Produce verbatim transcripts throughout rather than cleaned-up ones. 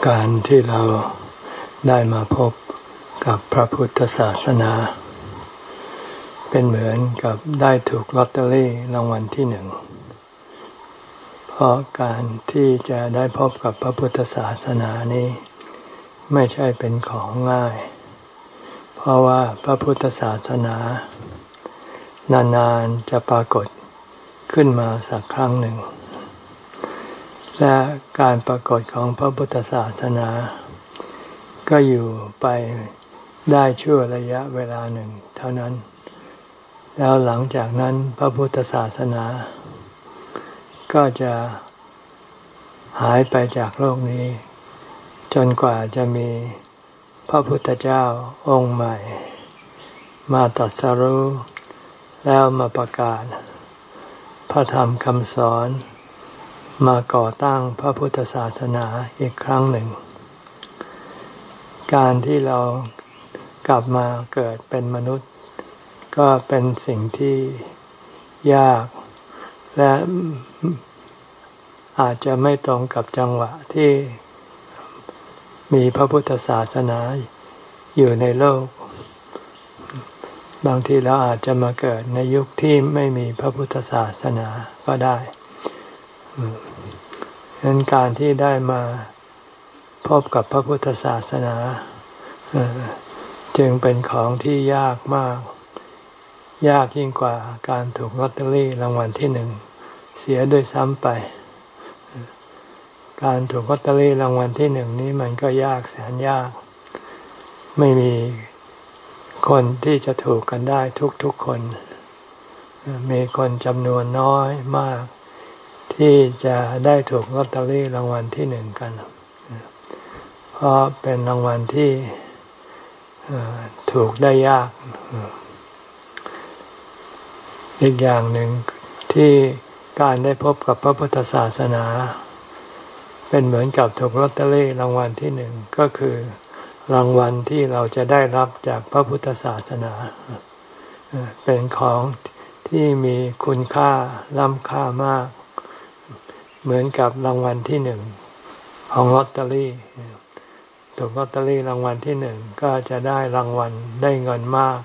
การที่เราได้มาพบกับพระพุทธศาสนาเป็นเหมือนกับได้ถูกลอตเตอรี่รางวัลที่หนึ่งเพราะการที่จะได้พบกับพระพุทธศาสนานี้ไม่ใช่เป็นของง่ายเพราะว่าพระพุทธศาสนานานๆจะปรากฏขึ้นมาสักครั้งหนึ่งและการปรากฏของพระพุทธศาสนาก็อยู่ไปได้ชั่วระยะเวลาหนึ่งเท่านั้นแล้วหลังจากนั้นพระพุทธศาสนาก็จะหายไปจากโลกนี้จนกว่าจะมีพระพุทธเจ้าองค์ใหม่มาตรัสรู้แล้วมาประกาศพระธรรมคำสอนมาก่อตั้งพระพุทธศาสนาอีกครั้งหนึ่งการที่เรากลับมาเกิดเป็นมนุษย์ก็เป็นสิ่งที่ยากและอาจจะไม่ตรงกับจังหวะที่มีพระพุทธศาสนาอยู่ในโลกบางทีเราอาจจะมาเกิดในยุคที่ไม่มีพระพุทธศาสนาก็ได้ฉะนั้นการที่ได้มาพบกับพระพุทธศาสนาจึงเป็นของที่ยากมากยากยิ่งกว่าการถูกลอตเตอรี่รางวัลที่หนึ่งเสียด้วยซ้ำไปการถูกลอตเตอรี่รางวัลที่หนึ่งนี้มันก็ยากแสนยากไม่มีคนที่จะถูกกันได้ทุกๆคนมีคนจำนวนน้อยมากที่จะได้ถูกลอตเตอรี่รางวัลที่หนึ่งกันเพราะเป็นรางวัลที่ถูกได้ยากอีกอย่างหนึ่งที่การได้พบกับพระพุทธศาสนาเป็นเหมือนกับถูกลอตเตอรี่รางวัลที่หนึ่งก็คือรางวัลที่เราจะได้รับจากพระพุทธศาสนาเป็นของที่มีคุณค่าล้ำค่ามากเหมือนกับรางวัลที่หนึ่งของลอตเตอรี่ถูกลอตเตอรี่รางวัลที่หนึ่งก็จะได้รางวัลได้เงินมาก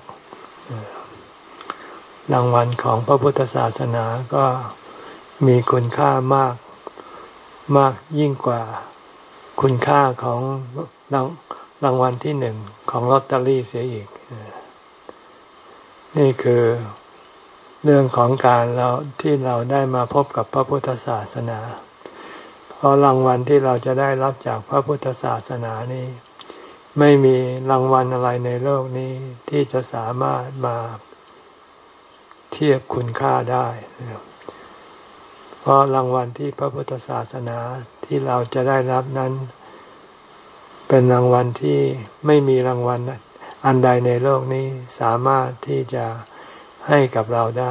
รางวัลของพระพุทธศาสนาก็มีคุณค่ามากมากยิ่งกว่าคุณค่าของรางรางวัลที่หนึ่งของลอตเตอรี่เสียอีกนี่คือเรื่องของการเราที่เราได้มาพบกับพระพุทธศาสนาเพราะรางวัลที่เราจะได้รับจากพระพุทธศาสนานี้ไม่มีรางวัลอะไรในโลกนี้ที่จะสามารถมาเทียบคุณค่าได้เพราะรางวัลที่พระพุทธศาสนาที่เราจะได้รับนั้นเป็นรางวัลที่ไม่มีรางวัลอันใดในโลกนี้สามารถที่จะให้กับเราได้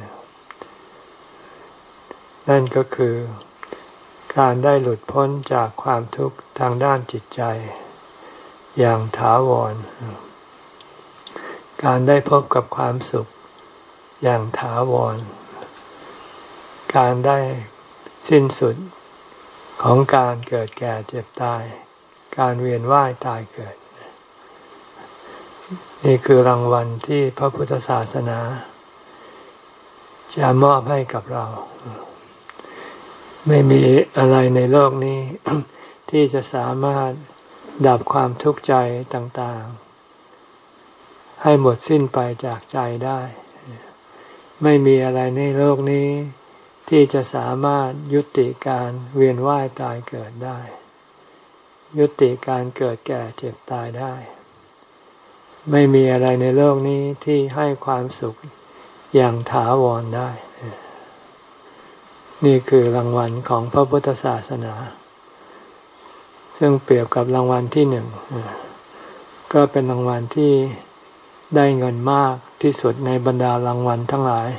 นั่นก็คือการได้หลุดพ้นจากความทุกข์ทางด้านจิตใจอย่างถาวรการได้พบกับความสุขอย่างถาวรการได้สิ้นสุดของการเกิดแก่เจ็บตายการเวียนว่ายตายเกิดนี่คือรางวัลที่พระพุทธศาสนาจะมอบให้กับเราไม่มีอะไรในโลกนี้ ที่จะสามารถดับความทุกข์ใจต่างๆให้หมดสิ้นไปจากใจได้ไม่มีอะไรในโลกนี้ที่จะสามารถยุติการเวียนว่ายตายเกิดได้ยุติการเกิดแก่เจ็บตายได้ไม่มีอะไรในโลกนี้ที่ให้ความสุขอย่างถาวรได้นี่คือรางวัลของพระพุทธศาสนาซึ่งเปรียบกับรางวัลที่หนึ่งก็เป็นรางวัลที่ได้เงินมากที่สุดในบรรดารางวัลทั้งหลาย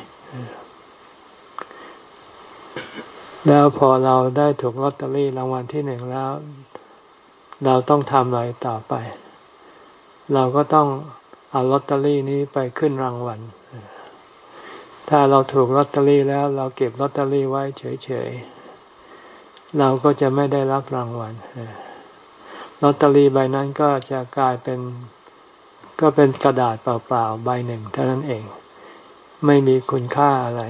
แล้วพอเราได้ถูกลอตเตอรี่รางวัลที่หนึ่งแล้วเราต้องทำอะไรต่อไปเราก็ต้องเอาลอตเตอรี่นี้ไปขึ้นรางวัลถ้าเราถูกลอตเตอรี่แล้วเราเก็บลอตเตอรี่ไว้เฉยๆเราก็จะไม่ได้รับรางวัลลอตเตอรี่ใบนั้นก็จะกลายเป็นก็เป็นกระดาษเปล่าๆใบหนึ่งเท่านั้นเองไม่มีคุณค่าอะไร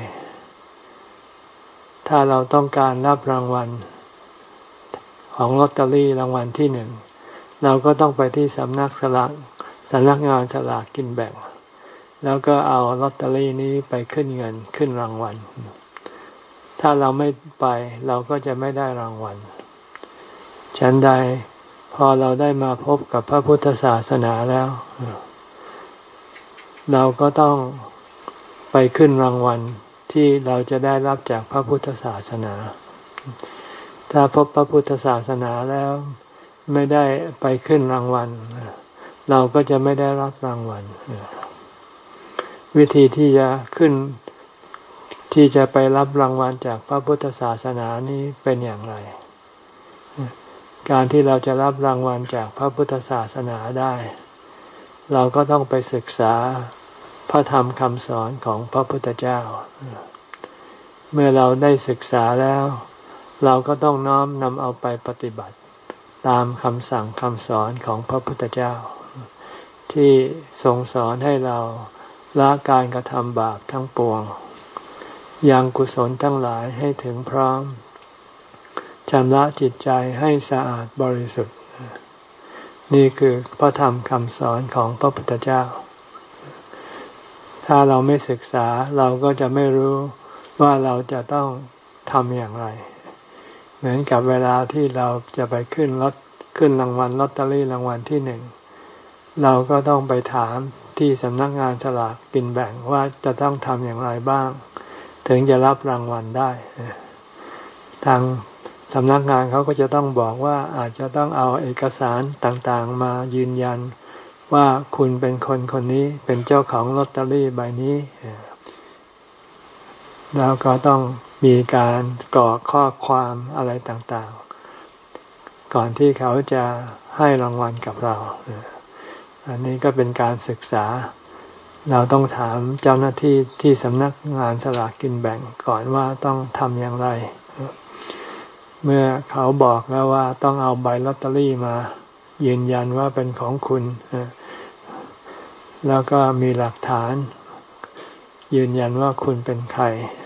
ถ้าเราต้องการรับรางวัลของลอตเตอรี่รางวัลที่หนึ่งเราก็ต้องไปที่สำนักสลากสำนักงานสลากกินแบ่งแล้วก็เอาลอตเตอรี่นี้ไปขึ้นเงินขึ้นรางวัลถ้าเราไม่ไปเราก็จะไม่ได้รางวัลฉันใดพอเราได้มาพบกับพระพุทธศาสนาแล้วเราก็ต้องไปขึ้นรางวัลที่เราจะได้รับจากพระพุทธศาสนาถ้าพบพระพุทธศาสนาแล้วไม่ได้ไปขึ้นรางวัลเราก็จะไม่ได้รับรางวัลวิธีที่จะขึ้นที่จะไปรับรางวัลจากพระพุทธศาสนานี้เป็นอย่างไรการที่เราจะรับรางวัลจากพระพุทธศาสนาได้เราก็ต้องไปศึกษาพระธรรมคำสอนของพระพุทธเจ้าเมื่อเราได้ศึกษาแล้วเราก็ต้องน้อมนำเอาไปปฏิบัติตามคำสั่งคำสอนของพระพุทธเจ้าที่ทรงสอนให้เราละการกระทำบาปทั้งปวงยังกุศลทั้งหลายให้ถึงพร้อมชำระจิตใจให้สะอาดบริสุทธิ์นี่คือพระธรรมคำสอนของพระพุทธเจ้าถ้าเราไม่ศึกษาเราก็จะไม่รู้ว่าเราจะต้องทำอย่างไรเหมือนกับเวลาที่เราจะไปขึ้นรถขึ้นรางวัลลอตเตอรี่รางวัลที่หนึ่งเราก็ต้องไปถามที่สำนักงานสลากกินแบ่งว่าจะต้องทำอย่างไรบ้างถึงจะรับรางวัลได้ทางสำนักงานเขาก็จะต้องบอกว่าอาจจะต้องเอาเอกสารต่างๆมายืนยันว่าคุณเป็นคนคนนี้เป็นเจ้าของลอตเตอรี่ใบนี้แล้วก็ต้องมีการกรอกข้อความอะไรต่างๆก่อนที่เขาจะให้รางวัลกับเราอันนี้ก็เป็นการศึกษาเราต้องถามเจ้าหน้าที่ที่สำนักงานสลากกินแบ่งก่อนว่าต้องทำอย่างไรเมื่อเขาบอกแล้วว่าต้องเอาใบลอตเตอรี่มายืนยันว่าเป็นของคุณแล้วก็มีหลักฐานยืนยันว่าคุณเป็นใคร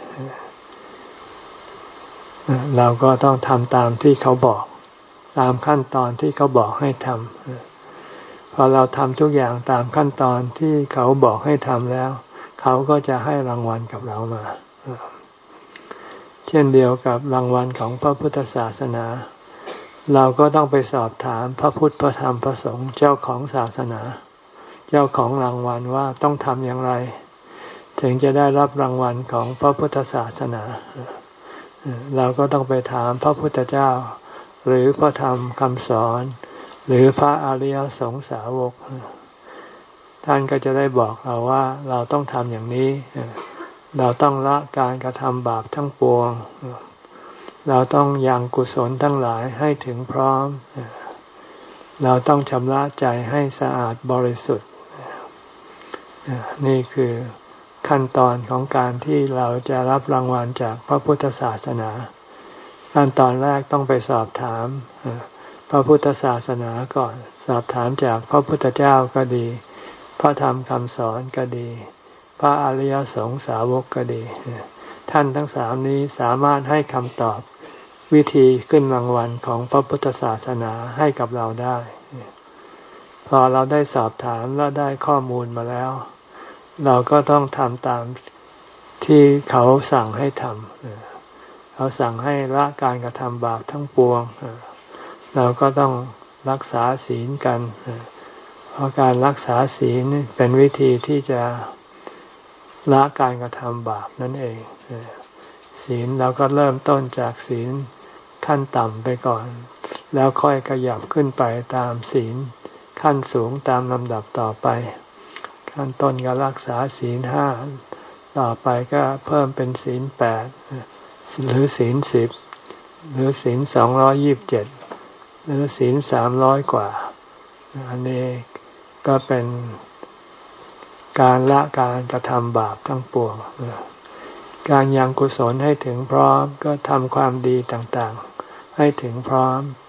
เราก็ต้องทำตามที่เขาบอกตามขั้นตอนที่เขาบอกให้ทำพอเราทำทุกอย่างตามขั้นตอนที่เขาบอกให้ทำแล้วเขาก็จะให้รางวัลกับเรามาเช่นเดียวกับรางวัลของพระพุทธศาสนาเราก็ต้องไปสอบถามพระพุทธพระธรรมพระสงฆ์เจ้าของศาสนาเจ้าของรางวัลว่าต้องทำอย่างไรถึงจะได้รับรางวัลของพระพุทธศาสนาเราก็ต้องไปถามพระพุทธเจ้าหรือพระธรรมคำสอนหรือพระอริยสงสาวกท่านก็จะได้บอกเราว่าเราต้องทำอย่างนี้เราต้องละการกระทำบาปทั้งปวงเราต้องยังกุศลทั้งหลายให้ถึงพร้อมเราต้องชำระใจให้สะอาดบริสุทธิ์นี่คือขั้นตอนของการที่เราจะรับรางวัลจากพระพุทธศาสนาขั้นตอนแรกต้องไปสอบถามพระพุทธศาสนาก่อนสอบถามจากพระพุทธเจ้าก็ดีพระธรรมคำสอนก็ดีพระอริยสงสาวกก็ดีท่านทั้งสามนี้สามารถให้คำตอบวิธีขึ้นรางวัลของพระพุทธศาสนาให้กับเราได้พอเราได้สอบถามและได้ข้อมูลมาแล้วเราก็ต้องทำตามที่เขาสั่งให้ทำเขาสั่งให้ละการกระทำบาปทั้งปวงเราก็ต้องรักษาศีลกันเพราะการรักษาศีลเป็นวิธีที่จะละการกระทำบาปนั่นเองศีลเราก็เริ่มต้นจากศีลขั้นต่ำไปก่อนแล้วค่อยขยับขึ้นไปตามศีลขั้นสูงตามลำดับต่อไปขั้นต้นก็รักษาศีลห้าต่อไปก็เพิ่มเป็นศีลแปดหรือศีลสิบหรือศีลสองร้อยยี่สิบเจ็ดหรือศีลสามร้อยกว่าอันนี้ก็เป็นการละการกระทำบาปทั้งปวงการยังกุศลให้ถึงพร้อมก็ทำความดีต่างๆให้ถึงพร้อม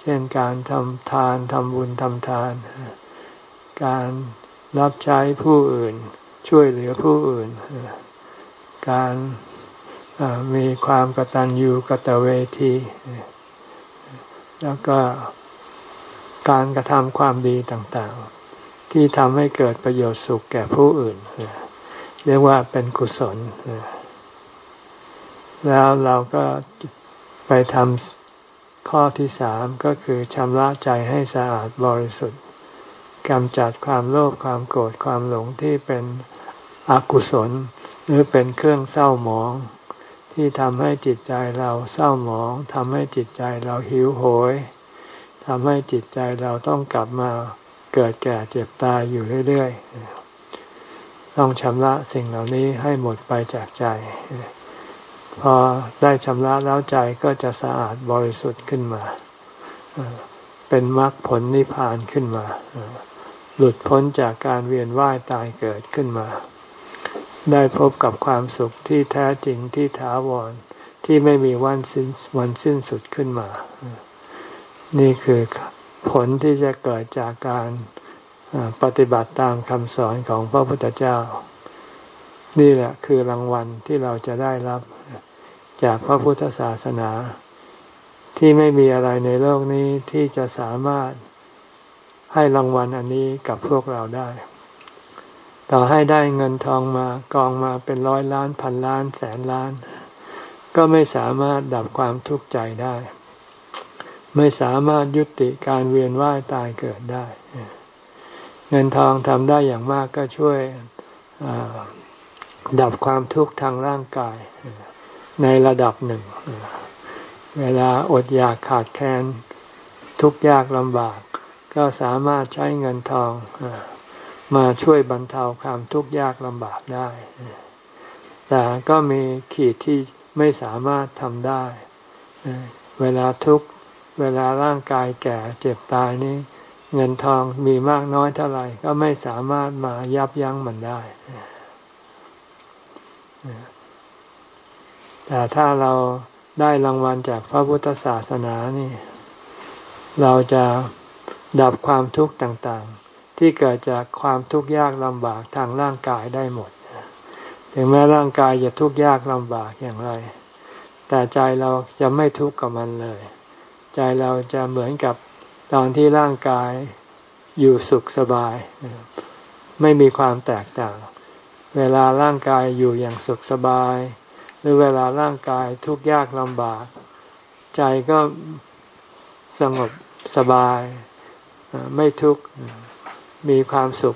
เช่นการทำทานทำบุญทำทานการรับใช้ผู้อื่นช่วยเหลือผู้อื่นการมีความกตัญญูกตเวทีแล้วก็การกระทำความดีต่างๆที่ทำให้เกิดประโยชน์สุขแก่ผู้อื่นเรียกว่าเป็นกุศลแล้วเราก็ไปทำข้อที่สามก็คือชำระใจให้สะอาดบริสุทธิ์กำจัดความโลภความโกรธความหลงที่เป็นอกุศลหรือเป็นเครื่องเศร้าหมองที่ทำให้จิตใจเราเศร้าหมองทำให้จิตใจเราหิวโหยทำให้จิตใจเราต้องกลับมาเกิดแก่เจ็บตายอยู่เรื่อยๆต้องชำระสิ่งเหล่านี้ให้หมดไปจากใจพอได้ชำระแล้วใจก็จะสะอาดบริสุทธิ์ขึ้นมาเป็นมรรคผลนิพพานขึ้นมาหลุดพ้นจากการเวียนว่ายตายเกิดขึ้นมาได้พบกับความสุขที่แท้จริงที่ถาวรที่ไม่มีวันสิ้นวันสิ้นสุดขึ้นมานี่คือผลที่จะเกิดจากการปฏิบัติตามคำสอนของพระพุทธเจ้านี่แหละคือรางวัลที่เราจะได้รับจากพระพุทธศาสนาที่ไม่มีอะไรในโลกนี้ที่จะสามารถให้รางวัลอันนี้กับพวกเราได้ต่อให้ได้เงินทองมากองมาเป็นร้อยล้านพันล้านแสนล้านก็ไม่สามารถดับความทุกข์ใจได้ไม่สามารถยุติการเวียนว่ายตายเกิดได้เงินทองทำได้อย่างมากก็ช่วยดับความทุกข์ทางร่างกายในระดับหนึ่งเวลาอดอยากขาดแคลนทุกข์ยากลำบากก็สามารถใช้เงินทองมาช่วยบรรเทาความทุกข์ยากลำบากได้แต่ก็มีขีดที่ไม่สามารถทำได้เวลาทุกข์เวลาร่างกายแก่เจ็บตายนี้เงินทองมีมากน้อยเท่าไหร่ก็ไม่สามารถมายับยั้งมันได้แต่ถ้าเราได้รางวัลจากพระพุทธศาสนานี่เราจะดับความทุกข์ต่างๆที่เกิดจากความทุกข์ยากลำบากทางร่างกายได้หมดถึงแม้ร่างกายจะทุกข์ยากลำบากอย่างไรแต่ใจเราจะไม่ทุกข์กับมันเลยใจเราจะเหมือนกับตอนที่ร่างกายอยู่สุขสบายไม่มีความแตกต่างเวลาร่างกายอยู่อย่างสุขสบายหรือเวลาร่างกายทุกข์ยากลำบากใจก็สงบสบายไม่ทุกข์มีความสุข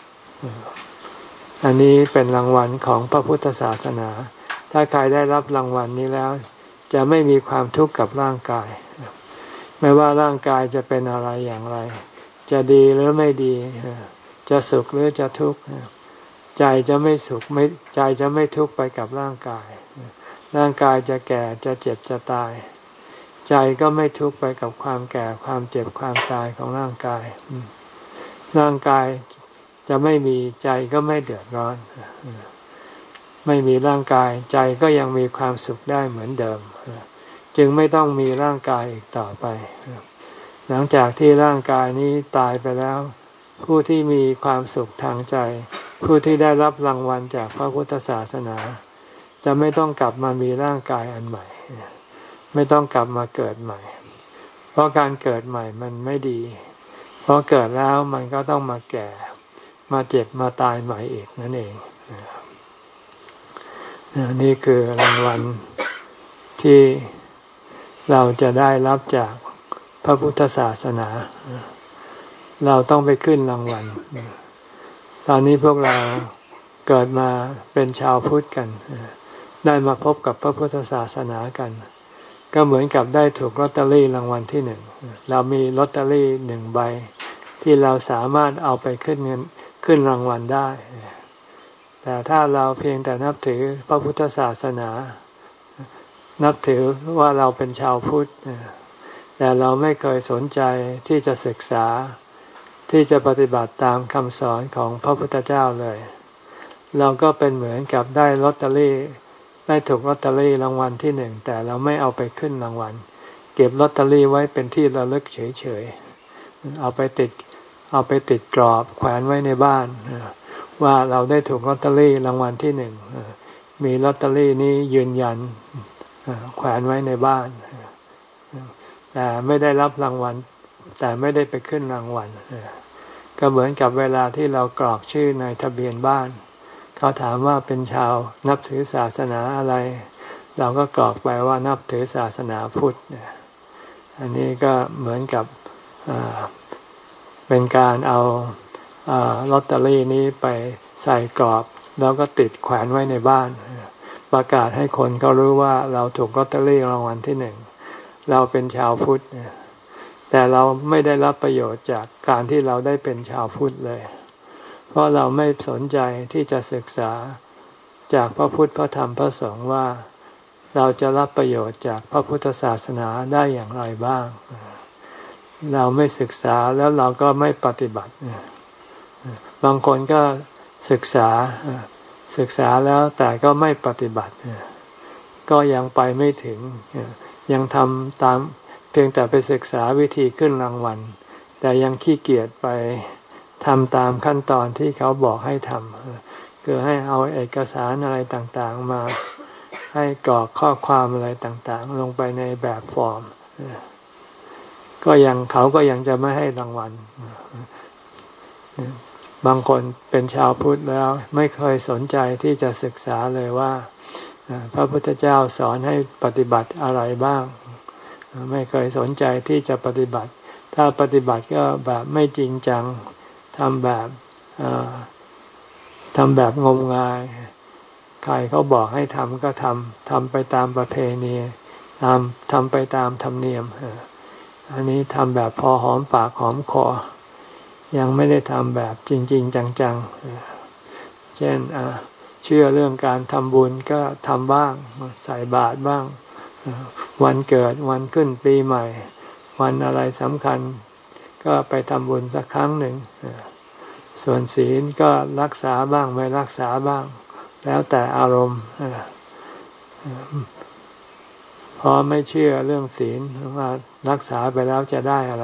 อันนี้เป็นรางวัลของพระพุทธศาสนาถ้าใครได้รับรางวัลนี้แล้วจะไม่มีความทุกข์กับร่างกายไม่ว่าร่างกายจะเป็นอะไรอย่างไรจะดีหรือไม่ดีจะสุขหรือจะทุกข์ใจจะไม่สุขไม่ใจจะไม่ทุกข์ไปกับร่างกายร่างกายจะแก่จะเจ็บจะตายใจก็ไม่ทุกข์ไปกับความแก่ความเจ็บความตายของร่างกายร่างกายจะไม่มีใจก็ไม่เดือดร้อนไม่มีร่างกายใจก็ยังมีความสุขได้เหมือนเดิมจึงไม่ต้องมีร่างกายอีกต่อไปหลังจากที่ร่างกายนี้ตายไปแล้วผู้ที่มีความสุขทางใจผู้ที่ได้รับรางวัลจากพระพุทธศาสนาจะไม่ต้องกลับมามีร่างกายอันใหม่ไม่ต้องกลับมาเกิดใหม่เพราะการเกิดใหม่มันไม่ดีเพราะเกิดแล้วมันก็ต้องมาแก่มาเจ็บมาตายใหม่อีกนั่นเองนี่คือรางวัลที่เราจะได้รับจากพระพุทธศาสนาเราต้องไปขึ้นรางวัลตอนนี้พวกเราเกิดมาเป็นชาวพุทธกันได้มาพบกับพระพุทธศาสนากันก็เหมือนกับได้ถูกลอตเตอรี่รางวัลที่หนึ่งเรามีลอตเตอรี่หนึ่งใบที่เราสามารถเอาไปขึ้นเงินขึ้นรางวัลได้แต่ถ้าเราเพียงแต่นับถือพระพุทธศาสนานับถือว่าเราเป็นชาวพุทธแต่เราไม่เคยสนใจที่จะศึกษาที่จะปฏิบัติตามคำสอนของพระพุทธเจ้าเลยเราก็เป็นเหมือนกับได้ลอตเตอรี่ได้ถูกลอตเตอรี่รางวัลที่หนึ่งแต่เราไม่เอาไปขึ้นรางวัลเก็บลอตเตอรี่ไว้เป็นที่ระลึกเฉยๆเอาไปติดเอาไปติดกรอบแขวนไว้ในบ้านว่าเราได้ถูกลอตเตอรี่รางวัลที่หนึ่งมีลอตเตอรี่นี้ยืนยันแขวนไว้ในบ้านแต่ไม่ได้รับรางวัลแต่ไม่ได้ไปขึ้นรางวัลก็เหมือนกับเวลาที่เรากรอกชื่อในทะเบียนบ้านเขาถามว่าเป็นชาวนับถือศาสนาอะไรเราก็กรอกไปว่านับถือศาสนาพุทธอันนี้ก็เหมือนกับเป็นการเอาลอตเตอรี่นี้ไปใส่กรอบแล้วก็ติดแขวนไว้ในบ้านประกาศให้คนเขารู้ว่าเราถูกลอตเตอรี่รางวัลที่หนึ่งเราเป็นชาวพุทธแต่เราไม่ได้รับประโยชน์จากการที่เราได้เป็นชาวพุทธเลยเพราะเราไม่สนใจที่จะศึกษาจากพระพุทธพระธรรมพระสงฆ์ว่าเราจะรับประโยชน์จากพระพุทธศาสนาได้อย่างไรบ้างเราไม่ศึกษาแล้วเราก็ไม่ปฏิบัติบางคนก็ศึกษาศึกษาแล้วแต่ก็ไม่ปฏิบัติก็ยังไปไม่ถึงยังทำตามเพียงแต่ไปศึกษาวิธีขึ้นรางวัลแต่ยังขี้เกียจไปทำตามขั้นตอนที่เขาบอกให้ทำคือให้เอาเอกสารอะไรต่างๆมาให้กรอกข้อความอะไรต่างๆลงไปในแบบฟอร์มก็ยังเขาก็ยังจะไม่ให้รางวัลบางคนเป็นชาวพุทธแล้วไม่เคยสนใจที่จะศึกษาเลยว่าพระพุทธเจ้าสอนให้ปฏิบัติอะไรบ้างไม่เคยสนใจที่จะปฏิบัติถ้าปฏิบัติก็แบบไม่จริงจังทำแบบทำแบบงมงายใครเขาบอกให้ทำก็ทำทำไปตามประเพณีทำทำไปตามธรรมเนียมอันนี้ทำแบบพอหอมปากหอมคอยังไม่ได้ทำแบบจริงๆจังๆเช่นเชื่อเรื่องการทำบุญก็ทำบ้างใส่บาตรบ้างวันเกิดวันขึ้นปีใหม่วันอะไรสำคัญก็ไปทำบุญสักครั้งหนึ่งส่วนศีลก็รักษาบ้างไม่รักษาบ้างแล้วแต่อารมณ์เพราะไม่เชื่อเรื่องศีลว่ารักษาไปแล้วจะได้อะไร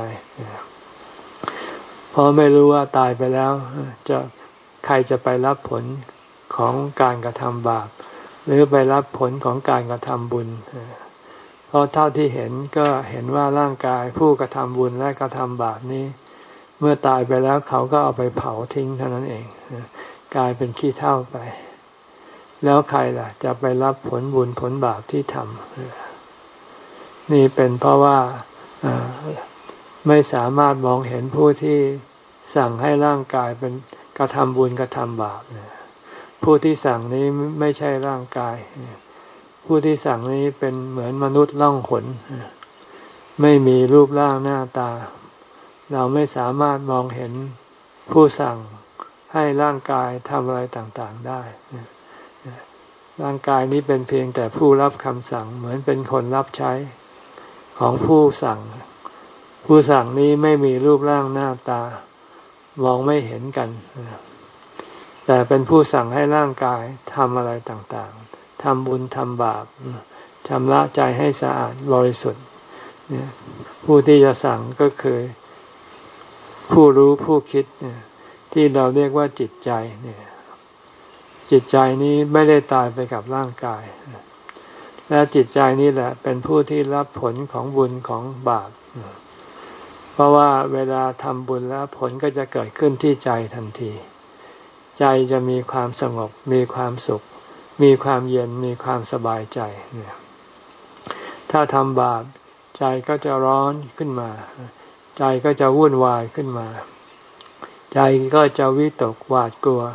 เพราะไม่รู้ว่าตายไปแล้วจะใครจะไปรับผลของการกระทำบาปหรือไปรับผลของการกระทำบุญเพราะเท่าที่เห็นก็เห็นว่าร่างกายผู้กระทำบุญและกระทำบาปนี้เมื่อตายไปแล้วเขาก็เอาไปเผาทิ้งเท่านั้นเองกลายเป็นขี้เถ้าไปแล้วใครล่ะจะไปรับผลบุญผลบาปที่ทำนี่เป็นเพราะว่าไม่สามารถมองเห็นผู้ที่สั่งให้ร่างกายเป็นกระทำบุญกระทำบาปผู้ที่สั่งนี้ไม่ใช่ร่างกายผู้ที่สั่งนี้เป็นเหมือนมนุษย์ล่องหนไม่มีรูปร่างหน้าตาเราไม่สามารถมองเห็นผู้สั่งให้ร่างกายทำอะไรต่างๆได้ร่างกายนี้เป็นเพียงแต่ผู้รับคำสั่งเหมือนเป็นคนรับใช้ของผู้สั่งผู้สั่งนี้ไม่มีรูปร่างหน้าตามองไม่เห็นกันแต่เป็นผู้สั่งให้ร่างกายทำอะไรต่างๆทำบุญทำบาปชำระใจให้สะอาดบริสุทธิ์ผู้ที่จะสั่งก็คือผู้รู้ผู้คิดที่เราเรียกว่าจิตใจเนี่ยจิตใจนี้ไม่ได้ตายไปกับร่างกายและจิตใจนี้แหละเป็นผู้ที่รับผลของบุญของบาปเพราะว่าเวลาทำบุญแล้วผลก็จะเกิดขึ้นที่ใจทันทีใจจะมีความสงบมีความสุขมีความเย็นมีความสบายใจเนี่ยถ้าทำบาปใจก็จะร้อนขึ้นมาใจก็จะวุ่นวายขึ้นมาใจก็จะวิตกหวาดกลัว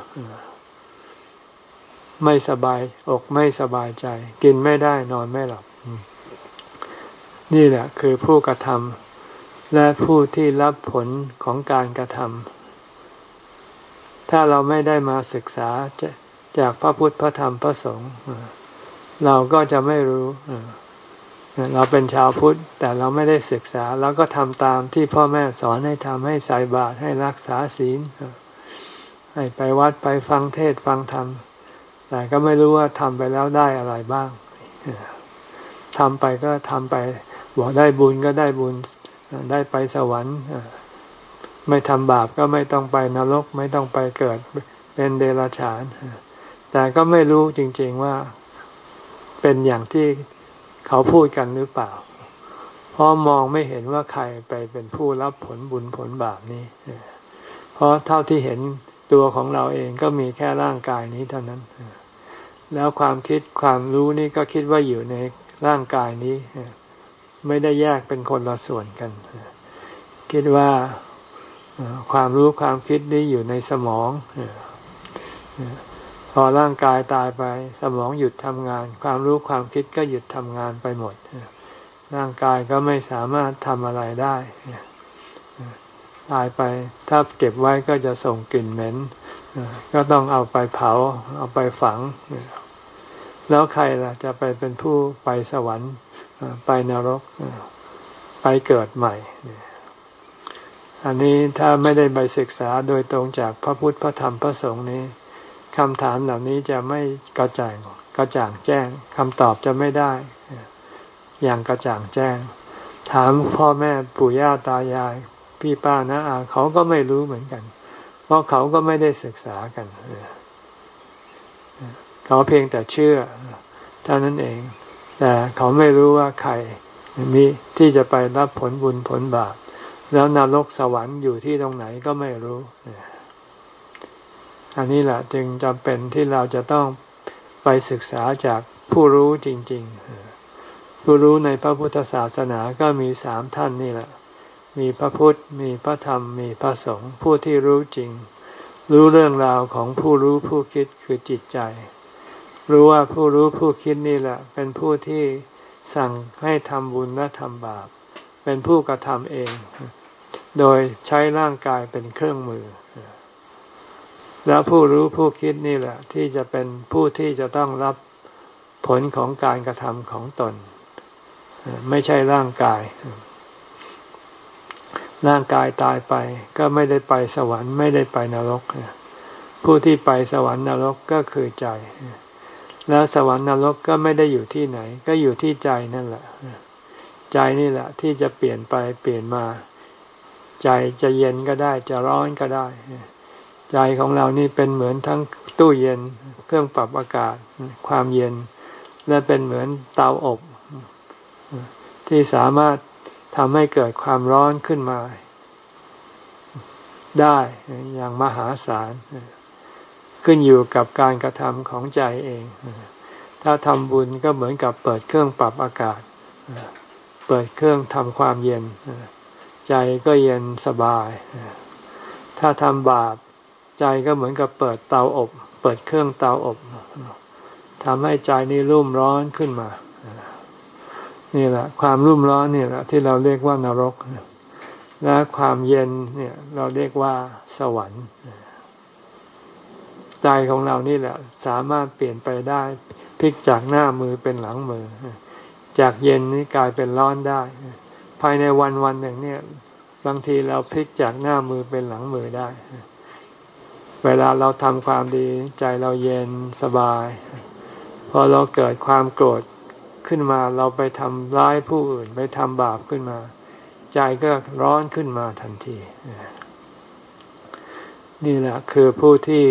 ไม่สบายอกไม่สบายใจกินไม่ได้นอนไม่หลับนี่แหละคือผู้กระทำและผู้ที่รับผลของการกระทำถ้าเราไม่ได้มาศึกษาจากพระพุทธพระธรรมพระสงฆ์เราก็จะไม่รู้เราเป็นชาวพุทธแต่เราไม่ได้ศึกษาเราก็ทำตามที่พ่อแม่สอนให้ทำให้ใส่บาตรให้รักษาศีลให้ไปวัดไปฟังเทศน์ฟังธรรมแต่ก็ไม่รู้ว่าทำไปแล้วได้อะไรบ้างทำไปก็ทำไปบอกได้บุญก็ได้บุญได้ไปสวรรค์ไม่ทำบาปก็ไม่ต้องไปนรกไม่ต้องไปเกิดเป็นเดรัจฉานแต่ก็ไม่รู้จริงๆว่าเป็นอย่างที่เขาพูดกันหรือเปล่าเพราะมองไม่เห็นว่าใครไปเป็นผู้รับผลบุญผลบาปนี้เพราะเท่าที่เห็นตัวของเราเองก็มีแค่ร่างกายนี้เท่านั้นแล้วความคิดความรู้นี่ก็คิดว่าอยู่ในร่างกายนี้ไม่ได้แยกเป็นคนละส่วนกันคิดว่าความรู้ความคิดนี้อยู่ในสมองพอร่างกายตายไปสมองหยุดทำงานความรู้ความคิดก็หยุดทำงานไปหมดร่างกายก็ไม่สามารถทำอะไรได้ตายไปถ้าเก็บไว้ก็จะส่งกลิ่นเหม็นก็ต้องเอาไปเผาเอาไปฝังแล้วใครล่ะจะไปเป็นผู้ไปสวรรค์ไปนรกไปเกิดใหม่อันนี้ถ้าไม่ได้ไปศึกษาโดยตรงจากพระพุทธพระธรรมพระสงฆ์นี้คำถามเหล่านี้จะไม่กระจ่างกระจ่างแจ้งคำตอบจะไม่ได้อย่างกระจ่างแจ้งถามพ่อแม่ปู่ย่าตายายพี่ป้าน้าอาเขาก็ไม่รู้เหมือนกันเพราะเขาก็ไม่ได้ศึกษากันเขาเพียงแต่เชื่อเท่านั้นเองแต่เขาไม่รู้ว่าใครมีที่จะไปรับผลบุญผลบาปแล้วนรกสวรรค์อยู่ที่ตรงไหนก็ไม่รู้อันนี้แหละจึงจำเป็นที่เราจะต้องไปศึกษาจากผู้รู้จริงๆผู้รู้ในพระพุทธศาสนาก็มีสามท่านนี่แหละมีพระพุทธมีพระธรรมมีพระสงฆ์ผู้ที่รู้จริงรู้เรื่องราวของผู้รู้ผู้คิดคือจิตใจรู้ว่าผู้รู้ผู้คิดนี่แหละเป็นผู้ที่สั่งให้ทำบุญและทำบาปเป็นผู้กระทำเองโดยใช้ร่างกายเป็นเครื่องมือแล้วผู้รู้ผู้คิดนี่แหละที่จะเป็นผู้ที่จะต้องรับผลของการกระทำของตนไม่ใช่ร่างกายร่างกายตายไปก็ไม่ได้ไปสวรรค์ไม่ได้ไปนรกผู้ที่ไปสวรรค์นรกก็คือใจแล้วสวรรค์นรกก็ไม่ได้อยู่ที่ไหนก็อยู่ที่ใจนั่นแหละใจนี่แหละที่จะเปลี่ยนไปเปลี่ยนมาใจจะเย็นก็ได้จะร้อนก็ได้ใจของเรานี่เป็นเหมือนทั้งตู้เย็นเครื่องปรับอากาศความเย็นและเป็นเหมือนเตาอบที่สามารถทำให้เกิดความร้อนขึ้นมาได้อย่างมหาศาลขึ้นอยู่กับการกระทำของใจเองถ้าทำบุญก็เหมือนกับเปิดเครื่องปรับอากาศเปิดเครื่องทำความเย็นใจก็เย็นสบายถ้าทำบาปใจก็เหมือนกับเปิดเตาอบเปิดเครื่องเตาอบทำให้ใจนี่รุ่มร้อนขึ้นมานี่แหละความรุ่มร้อนนี่แหละที่เราเรียกว่านรกและความเย็นเนี่ยเราเรียกว่าสวรรค์ใจของเรานี่แหละสามารถเปลี่ยนไปได้พลิกจากหน้ามือเป็นหลังมือจากเย็นนี่กลายเป็นร้อนได้ภายในวันวันหนึ่งเนี่ยบางทีเราพลิกจากหน้ามือเป็นหลังมือได้เวลาเราทำความดีใจเราเย็นสบายพอเราเกิดความโกรธขึ้นมาเราไปทำร้ายผู้อื่นไปทำบาปขึ้นมาใจก็ร้อนขึ้นมาทันทีนี่แหละคือผู้ที่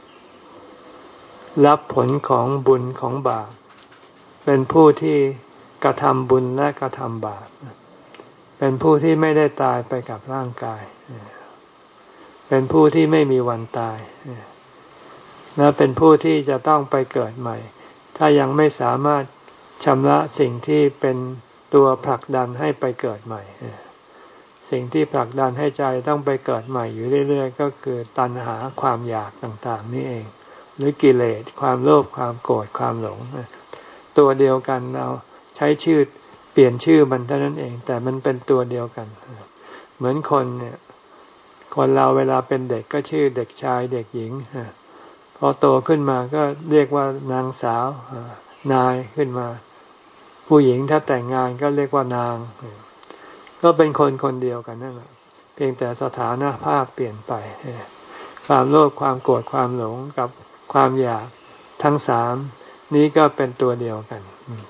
รับผลของบุญของบาปเป็นผู้ที่กระทำบุญและกระทำบาปเป็นผู้ที่ไม่ได้ตายไปกับร่างกายเป็นผู้ที่ไม่มีวันตายและเป็นผู้ที่จะต้องไปเกิดใหม่ถ้ายังไม่สามารถชำระสิ่งที่เป็นตัวผลักดันให้ไปเกิดใหม่สิ่งที่ผลักดันให้ใจต้องไปเกิดใหม่อยู่เรื่อยๆก็คือตัณหาความอยากต่างๆนี่เองหรือกิเลสความโลภความโกรธความหลงตัวเดียวกันเราใช้ชื่อเปลี่ยนชื่อมันเท่านั้นเองแต่มันเป็นตัวเดียวกันเหมือนคนเนี่ยคนเราเวลาเป็นเด็กก็ชื่อเด็กชายเด็กหญิงพอโตขึ้นมาก็เรียกว่านางสาวนายขึ้นมาผู้หญิงถ้าแต่งงานก็เรียกว่านางก็เป็นคนคนเดียวกันนั่นแหละเพียงแต่สถานะภาพเปลี่ยนไปความโลภความโกรธความหลงกับความอยากทั้งสามนี้ก็เป็นตัวเดียวกันเ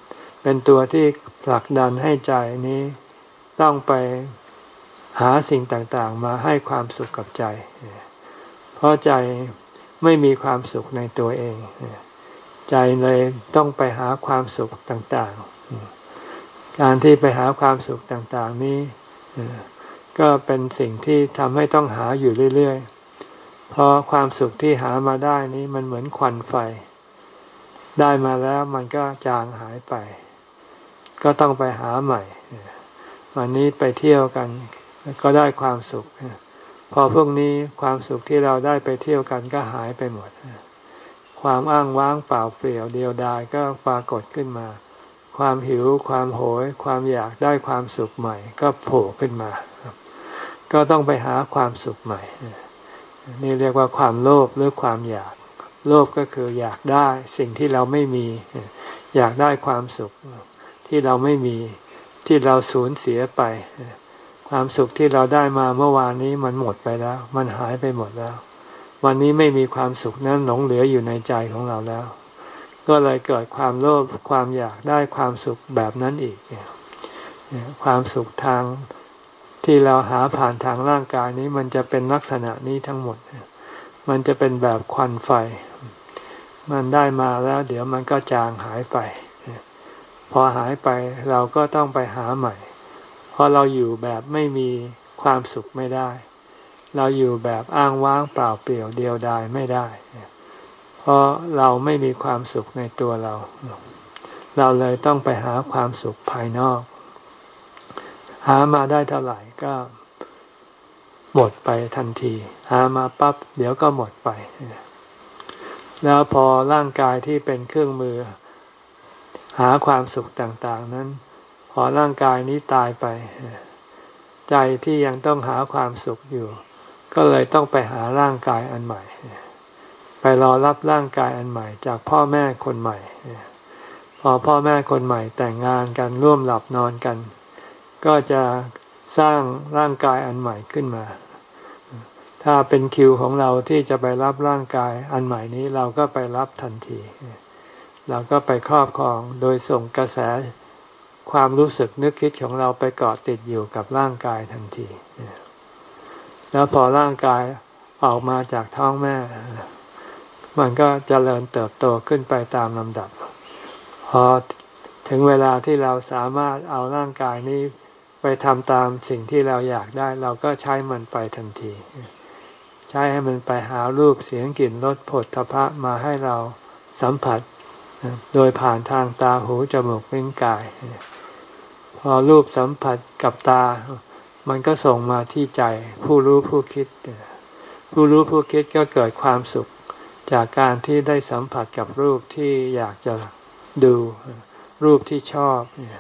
เป็นตัวที่ผลักดันให้ใจนี้ต้องไปหาสิ่งต่างๆมาให้ความสุขกับใจเพราะใจไม่มีความสุขในตัวเองใจเลยต้องไปหาความสุขต่างๆการที่ไปหาความสุขต่างๆนี้ก็เป็นสิ่งที่ทำให้ต้องหาอยู่เรื่อยๆเพราะความสุขที่หามาได้นี้มันเหมือนควันไฟได้มาแล้วมันก็จางหายไปก็ต้องไปหาใหม่วันนี้ไปเที่ยวกันก็ได้ความสุขพอพวกนี้ความสุขที่เราได้ไปเที่ยวกันก็หายไปหมดความอ้างว้างเปล่าเปลี่ยวเดียวดายก็ปรากฏขึ้นมาความหิวความโหยความอยากได้ความสุขใหม่ก็โผล่ขึ้นมาก็ต้องไปหาความสุขใหม่นี่เรียกว่าความโลภหรือความอยากโลภก็คืออยากได้สิ่งที่เราไม่มีอยากได้ความสุขที่เราไม่มีที่เราสูญเสียไปความสุขที่เราได้มาเมื่อวานนี้มันหมดไปแล้วมันหายไปหมดแล้ววันนี้ไม่มีความสุขนั้นหลงเหลืออยู่ในใจของเราแล้วก็เลยเกิดความโลภความอยากได้ความสุขแบบนั้นอีกความสุขทางที่เราหาผ่านทางร่างกายนี้มันจะเป็นลักษณะนี้ทั้งหมดมันจะเป็นแบบควันไฟมันได้มาแล้วเดี๋ยวมันก็จางหายไปพอหายไปเราก็ต้องไปหาใหม่เพราะเราอยู่แบบไม่มีความสุขไม่ได้เราอยู่แบบอ้างว้างเปล่าเปลี่ยวเดียวดายไม่ได้เพราะเราไม่มีความสุขในตัวเราเราเลยต้องไปหาความสุขภายนอกหามาได้เท่าไหร่ก็หมดไปทันทีหามาปั๊บเดี๋ยวก็หมดไปแล้วพอร่างกายที่เป็นเครื่องมือหาความสุขต่างๆนั้นพอร่างกายนี้ตายไปใจที่ยังต้องหาความสุขอยู่ก็เลยต้องไปหาร่างกายอันใหม่ไปรอรับร่างกายอันใหม่จากพ่อแม่คนใหม่พอพ่อแม่คนใหม่แต่งงานกันร่วมหลับนอนกันก็จะสร้างร่างกายอันใหม่ขึ้นมาถ้าเป็นคิวของเราที่จะไปรับร่างกายอันใหม่นี้เราก็ไปรับทันทีเราก็ไปครอบครองโดยส่งกระแสความรู้สึกนึกคิดของเราไปเกาะติดอยู่กับร่างกายทันทีแล้วพอร่างกายออกมาจากท้องแม่มันก็เจริญเติบโตขึ้นไปตามลำดับพอถึงเวลาที่เราสามารถเอาร่างกายนี้ไปทำตามสิ่งที่เราอยากได้เราก็ใช้มันไปทันทีใช้ให้มันไปหารูปเสียงกลิ่นรสโผฏฐัพพะมาให้เราสัมผัสโดยผ่านทางตาหูจมูกลิ้นกายพอรูปสัมผัสกับตามันก็ส่งมาที่ใจผู้รู้ผู้คิดผู้รู้ผู้คิดก็เกิดความสุขจากการที่ได้สัมผัสกับรูปที่อยากจะดูรูปที่ชอบ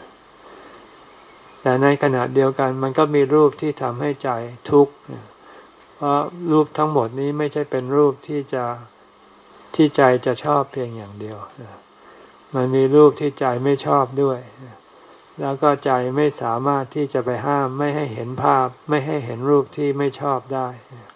แต่ในขณะเดียวกันมันก็มีรูปที่ทำให้ใจทุกข์เพราะรูปทั้งหมดนี้ไม่ใช่เป็นรูปที่จะที่ใจจะชอบเพียงอย่างเดียวมันมีรูปที่ใจไม่ชอบด้วยแล้วก็ใจไม่สามารถที่จะไปห้ามไม่ให้เห็นภาพไม่ให้เห็นรูปที่ไม่ชอบได้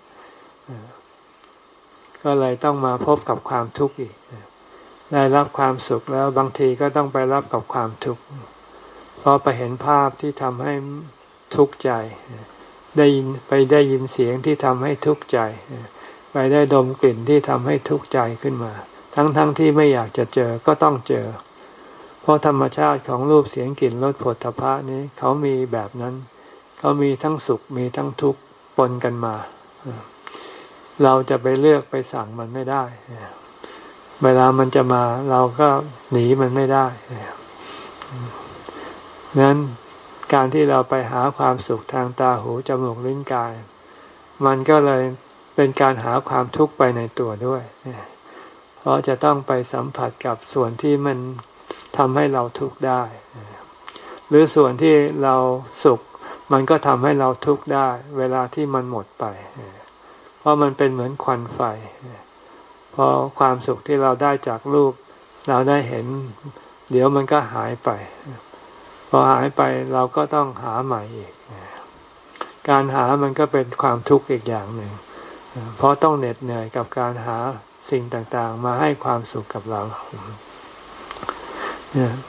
ก็เลยต้องมาพบกับความทุกข์อีกได้รับความสุขแล้วบางทีก็ต้องไปรับกับความทุกข์เพราะไปเห็นภาพที่ทำให้ทุกข์ใจได้ยินไปได้ยินเสียงที่ทำให้ทุกข์ใจไปได้ดมกลิ่นที่ทำให้ทุกข์ใจขึ้นมาทั้งๆ ท, ที่ไม่อยากจะเจอก็ต้องเจอเพราะธรรมชาติของรูปเสียงกลิ่นรสโผฏฐัพพะนี้เขามีแบบนั้นเขามีทั้งสุขมีทั้งทุกข์ปนกันมาเราจะไปเลือกไปสั่งมันไม่ได้เวลามันจะมาเราก็หนีมันไม่ได้งั้นการที่เราไปหาความสุขทางตาหูจมูกลิ้นกายมันก็เลยเป็นการหาความทุกข์ไปในตัวด้วยเพราะจะต้องไปสัมผัสกับส่วนที่มันทำให้เราทุกข์ได้หรือส่วนที่เราสุขมันก็ทำให้เราทุกข์ได้เวลาที่มันหมดไปเพราะมันเป็นเหมือนควันไฟเพราะความสุขที่เราได้จากรูปเราได้เห็นเดี๋ยวมันก็หายไปพอหายไปเราก็ต้องหาใหม่อีกการหามันก็เป็นความทุกข์อีกอย่างหนึ่งเพราะต้องเหน็ดเหนื่อยกับการหาสิ่งต่างๆมาให้ความสุขกับเรา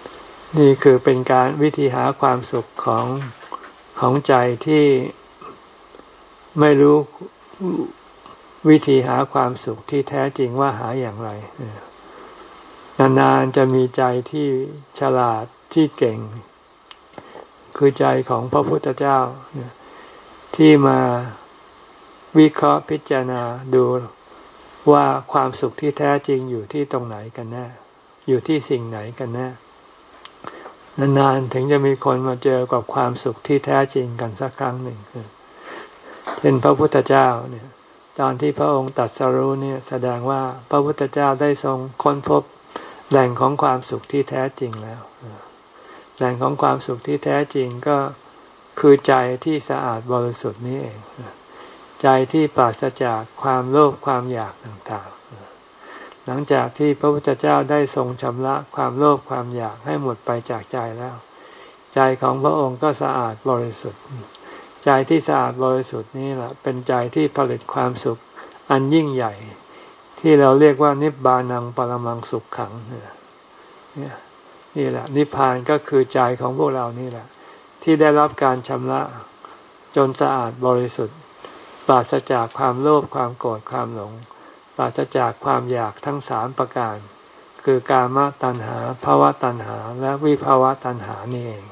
นี่คือเป็นการวิธีหาความสุขของของใจที่ไม่รู้วิธีหาความสุขที่แท้จริงว่าหาอย่างไรนานๆจะมีใจที่ฉลาดที่เก่งคือใจของพระพุทธเจ้าที่มาวิเคราะห์พิจารณาดูว่าความสุขที่แท้จริงอยู่ที่ตรงไหนกันแน่อยู่ที่สิ่งไหนกันแน่นานๆถึงจะมีคนมาเจอกับความสุขที่แท้จริงกันสักครั้งหนึ่งเช่นพระพุทธเจ้าเนี่ยตอนที่พระองค์ตรัสรู้เนี่ยแสดงว่าพระพุทธเจ้าได้ทรงค้นพบแหล่งของความสุขที่แท้จริงแล้วแหล่งของความสุขที่แท้จริงก็คือใจที่สะอาดบริสุทธิ์นี้เองใจที่ปราศจากความโลภความอยากต่างๆหลังจากที่พระพุทธเจ้าได้ทรงชำระความโลภความอยากให้หมดไปจากใจแล้วใจของพระองค์ก็สะอาดบริสุทธิ์ใจที่สะอาดบริสุทธิ์นี้แหละเป็นใจที่ผลิตความสุขอันยิ่งใหญ่ที่เราเรียกว่านิบบานังปรมังสุขขังเนี่ยนี่แหละนิพพานก็คือใจของพวกเรานี่แหละที่ได้รับการชำระจนสะอาดบริสุทธิ์ปราศจากความโลภความโกรธความหลงปราศจากความอยากทั้งสามประการคือกามตัณหาภวตัณหาและวิภวตัณหานี่เอง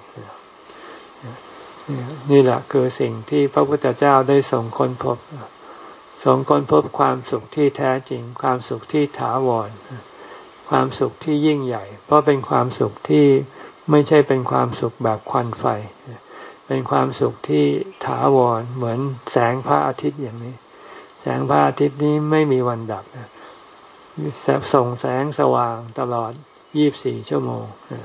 นี่แหละคือสิ่งที่พระพุทธเจ้าได้ทรงค้นพบทรงค้นพบความสุขที่แท้จริงความสุขที่ถาวรความสุขที่ยิ่งใหญ่เพราะเป็นความสุขที่ไม่ใช่เป็นความสุขแบบควันไฟเป็นความสุขที่ถาวรเหมือนแสงพระอาทิตย์อย่างนี้แสงพระอาทิตย์นี้ไม่มีวันดับส่งแสงสว่างตลอดยี่สิบสี่ชั่วโมง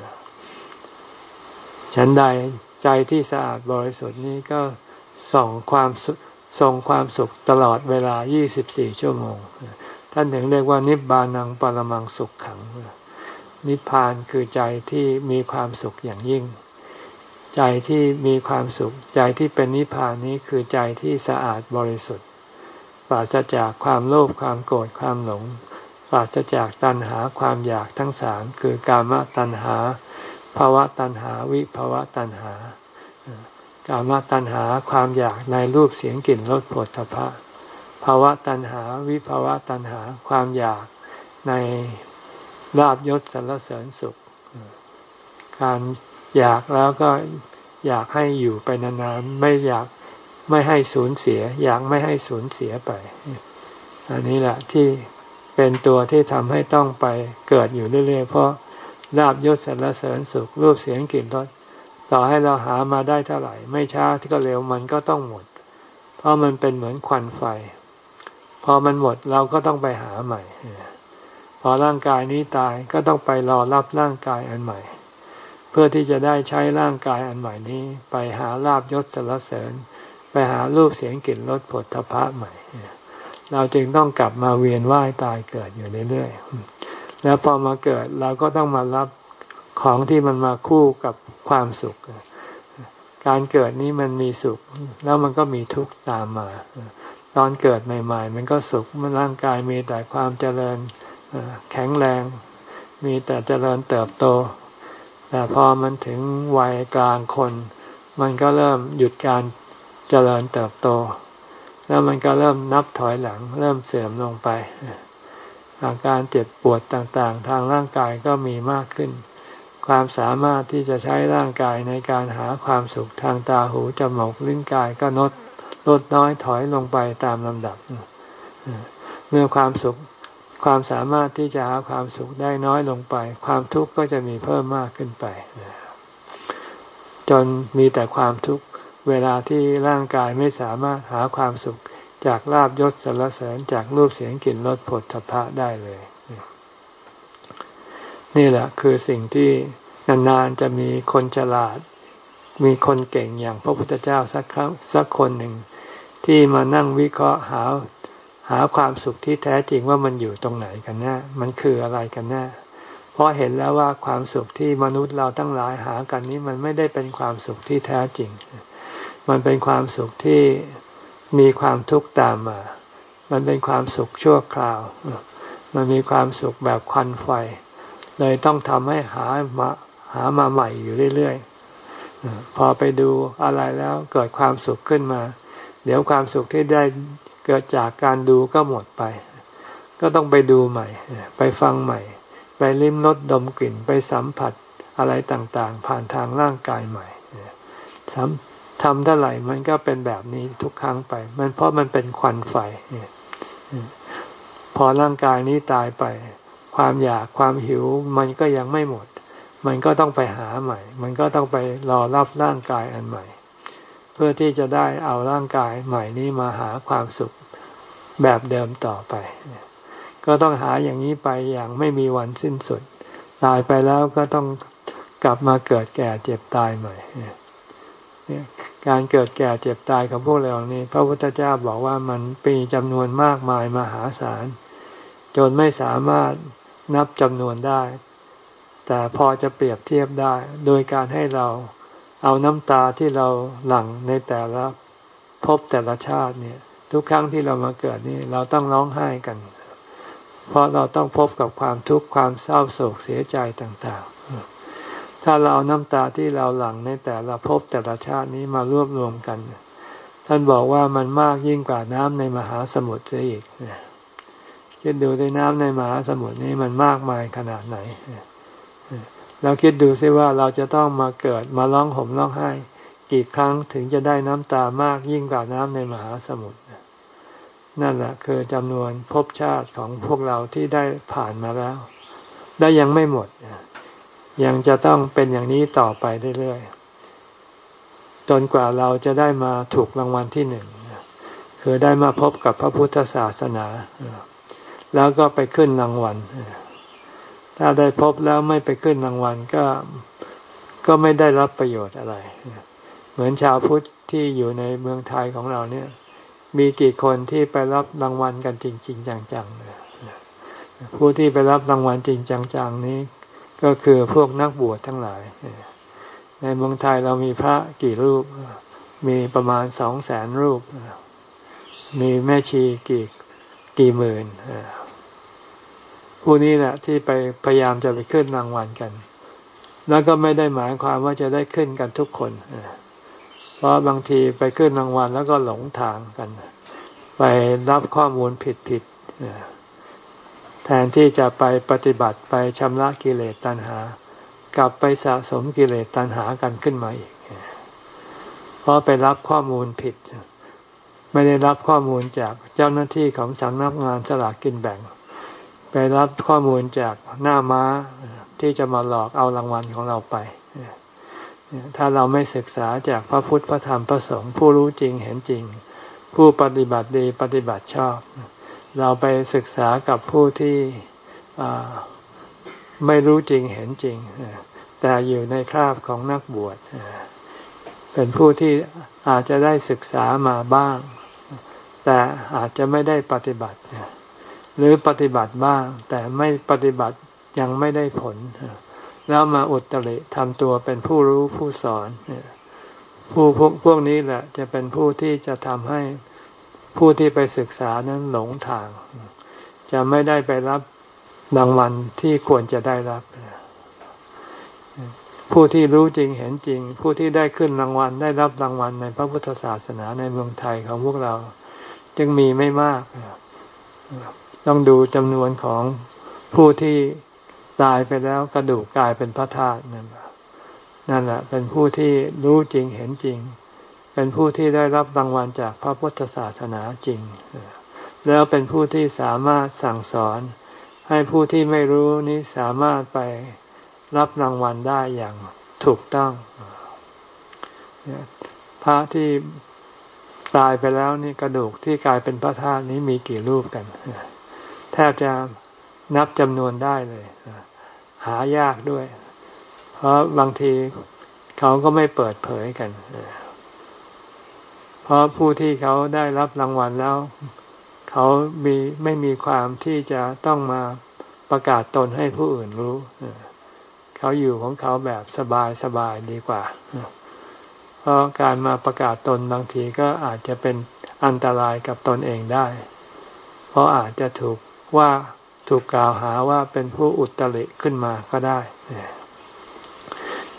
ฉันใดใจที่สะอาดบริสุทธิ์นี้ก็ส่องความส่งความสุขตลอดเวลายี่สิบสี่ชั่วโมงท่านถึงเรียกว่านิบบานังปรมังสุขขังนิพพานคือใจที่มีความสุขอย่างยิ่งใจที่มีความสุขใจที่เป็นนิพพานนี้คือใจที่สะอาดบริสุทธิ์ปราศจากความโลภความโกรธความหลงปราศจากตัณหาความอยากทั้งสามคือกามตัณหาภวตัณหาวิภวตัณหากามตัณหาความอยากในรูปเสียงกลิ่นรสโผฏฐัพพะภวตัณหาวิภวตัณหาความอยากในลาภยศสรรเสริญสุขการอยากแล้วก็อยากให้อยู่ไปนานๆไม่อยากไม่ให้สูญเสียอยากไม่ให้สูญเสียไปอันนี้แหละที่เป็นตัวที่ทำให้ต้องไปเกิดอยู่เรื่อยๆเพราะลาภยศสรรเสริญสุขรูปเสียงกลิ่นรสต่อให้เราหามาได้เท่าไหร่ไม่ช้าก็เร็วมันก็ต้องหมดเพราะมันเป็นเหมือนควันไฟพอมันหมดเราก็ต้องไปหาใหม่พอร่างกายนี้ตายก็ต้องไปรอรับร่างกายอันใหม่เพื่อที่จะได้ใช้ร่างกายอันใหม่นี้ไปหาลาภยศสรรเสริญไปหารูปเสียงกลิ่นรสโผฏฐัพพะใหม่เราจึงต้องกลับมาเวียนว่ายตายเกิดอยู่เรื่อยๆแล้วพอมาเกิดเราก็ต้องมารับของที่มันมาคู่กับความสุขการเกิดนี้มันมีสุขแล้วมันก็มีทุกข์ตามมาตอนเกิดใหม่ๆมันก็สุขมันร่างกายมีแต่ความเจริญแข็งแรงมีแต่เจริญเติบโตแต่พอมันถึงวัยกลางคนมันก็เริ่มหยุดการเจริญเติบโตแล้วมันก็เริ่มนับถอยหลังเริ่มเสื่อมลงไปอาการเจ็บปวดต่างๆทางร่างกายก็มีมากขึ้นความสามารถที่จะใช้ร่างกายในการหาความสุขทางตาหูจมูกลิ้นกายก็ลดลดน้อยถอยลงไปตามลำดับเมื่อความสุขความสามารถที่จะหาความสุขได้น้อยลงไปความทุกข์ก็จะมีเพิ่มมากขึ้นไปจนมีแต่ความทุกข์เวลาที่ร่างกายไม่สามารถหาความสุขจากลาภยศสรรเสริญจากรูปเสียงกลิ่นรสโผฏฐัพพะได้เลยนี่แหละคือสิ่งที่นานๆจะมีคนฉลาดมีคนเก่งอย่างพระพุทธเจ้าสักครั้งสักคนหนึ่งที่มานั่งวิเคราะห์หาหาความสุขที่แท้จริงว่ามันอยู่ตรงไหนกันแน่มันคืออะไรกันแน่เพราะเห็นแล้วว่าความสุขที่มนุษย์เราทั้งหลายหากันนี้มันไม่ได้เป็นความสุขที่แท้จริงมันเป็นความสุขที่มีความทุกข์ตามมามันเป็นความสุขชั่วคราวมันมีความสุขแบบควันไฟเลยต้องทำให้หามาหหามาใหม่อยู่เรื่อยๆพอไปดูอะไรแล้วเกิดความสุขขึ้นมาเดี๋ยวความสุขที่ได้เกิดจากการดูก็หมดไปก็ต้องไปดูใหม่ไปฟังใหม่ไปลิ้มรสดมกลิ่นไปสัมผัสอะไรต่างๆผ่านทางร่างกายใหม่ทำเท่าไหร่มันก็เป็นแบบนี้ทุกครั้งไปมันเพราะมันเป็นควันไฟพอร่างกายนี้ตายไปความอยากความหิวมันก็ยังไม่หมดมันก็ต้องไปหาใหม่มันก็ต้องไปรอรับร่างกายอันใหม่เพื่อที่จะได้เอาร่างกายใหม่นี้มาหาความสุขแบบเดิมต่อไปก็ต้องหาอย่างนี้ไปอย่างไม่มีวันสิ้นสุดตายไปแล้วก็ต้องกลับมาเกิดแก่เจ็บตายใหม่การเกิดแก่เจ็บตายของพวกเรานี้พระพุทธเจ้าบอกว่ามันมีจำนวนมากมายมหาศาลจนไม่สามารถนับจำนวนได้แต่พอจะเปรียบเทียบได้โดยการให้เราเอาน้ำตาที่เราหลั่งในแต่ละภพแต่ละชาติเนี่ยทุกครั้งที่เรามาเกิดนี่เราต้องร้องไห้กันเพราะเราต้องพบกับความทุกข์ความเศร้าโศกเสียใจต่างๆถ้าเราเอาน้ำตาที่เราหลั่งในแต่ละภพแต่ละชาตินี้มารวบรวมกันท่านบอกว่ามันมากยิ่งกว่าน้ำในมหาสมุทรเสียอีกคิดดูในน้ำในมหาสมุทรนี้มันมากมายขนาดไหนเราคิดดูซิว่าเราจะต้องมาเกิดมาร้องห่มร้องไห้กี่ครั้งถึงจะได้น้ำตามากยิ่งกว่าน้ำในมหาสมุทรนั่นแหละคือจำนวนภพชาติของพวกเราที่ได้ผ่านมาแล้วและยังไม่หมดยังจะต้องเป็นอย่างนี้ต่อไปเรื่อยๆจนกว่าเราจะได้มาถูกรางวัลที่หนึ่งคือได้มาพบกับพระพุทธศาสนาแล้วก็ไปขึ้นรางวัลถ้าได้พบแล้วไม่ไปขึ้นรางวัลก็ก็ไม่ได้รับประโยชน์อะไรเหมือนชาวพุทธที่อยู่ในเมืองไทยของเราเนี่ยมีกี่คนที่ไปรับรางวัลกันจริงๆจังๆผู้ที่ไปรับรางวัลจริงจังๆนี้ก็คือพวกนักบวชทั้งหลายในเมืองไทยเรามีพระกี่รูปมีประมาณสองแสนรูปมีแม่ชีกี่กี่หมื่นผู้นี้แหละที่ไปพยายามจะไปขึ้นรางวัลกันแล้วก็ไม่ได้หมายความว่าจะได้ขึ้นกันทุกคนเพราะบางทีไปขึ้นรางวัลแล้วก็หลงทางกันไปรับข้อมูลผิดๆแทนที่จะไปปฏิบัติไปชำระกิเลสตัณหากลับไปสะสมกิเลสตัณหากันขึ้นมาอีกเพราะไปรับข้อมูลผิดไม่ได้รับข้อมูลจากเจ้าหน้าที่ของสำนักงานสลากกินแบ่งไปรับข้อมูลจากหน้าม้าที่จะมาหลอกเอารางวัลของเราไปถ้าเราไม่ศึกษาจากพระพุทธพระธรรมพระสงฆ์ผู้รู้จริงเห็นจริงผู้ปฏิบัติดีปฏิบัติชอบเราไปศึกษากับผู้ที่ไม่รู้จริงเห็นจริงแต่อยู่ในคราบของนักบวชเป็นผู้ที่อาจจะได้ศึกษามาบ้างแต่อาจจะไม่ได้ปฏิบัติหรือปฏิบัติบ้างแต่ไม่ปฏิบัติยังไม่ได้ผลแล้วมาอุตริทำตัวเป็นผู้รู้ผู้สอนผู้พวกพวกนี้แหละจะเป็นผู้ที่จะทำให้ผู้ที่ไปศึกษานั้นหลงทางจะไม่ได้ไปรับรางวัลที่ควรจะได้รับผู้ที่รู้จริงเห็นจริงผู้ที่ได้ขึ้นรางวัลได้รับรางวัลในพระพุทธศาสนาในเมืองไทยของพวกเราจึงมีไม่มากต้องดูจำนวนของผู้ที่ตายไปแล้วกระดูกกลายเป็นพระธาตุนั่นแหละเป็นผู้ที่รู้จริงเห็นจริงเป็นผู้ที่ได้รับรางวัลจากพระพุทธศาสนาจริงแล้วเป็นผู้ที่สามารถสั่งสอนให้ผู้ที่ไม่รู้นี้สามารถไปรับรางวัลได้อย่างถูกต้องพระที่ตายไปแล้วนี่กระดูกที่กลายเป็นพระธาตุนี้มีกี่รูปกันแทบจะนับจำนวนได้เลยหายากด้วยเพราะบางทีเขาก็ไม่เปิดเผยกันเพราะผู้ที่เขาได้รับรางวัลแล้วเขามีไม่มีความที่จะต้องมาประกาศตนให้ผู้อื่นรู้เขาอยู่ของเขาแบบสบายสบายดีกว่าเพราะการมาประกาศตนบางทีก็อาจจะเป็นอันตรายกับตนเองได้เพราะอาจจะถูกว่าถูกกล่าวหาว่าเป็นผู้อุตริขึ้นมาก็ได้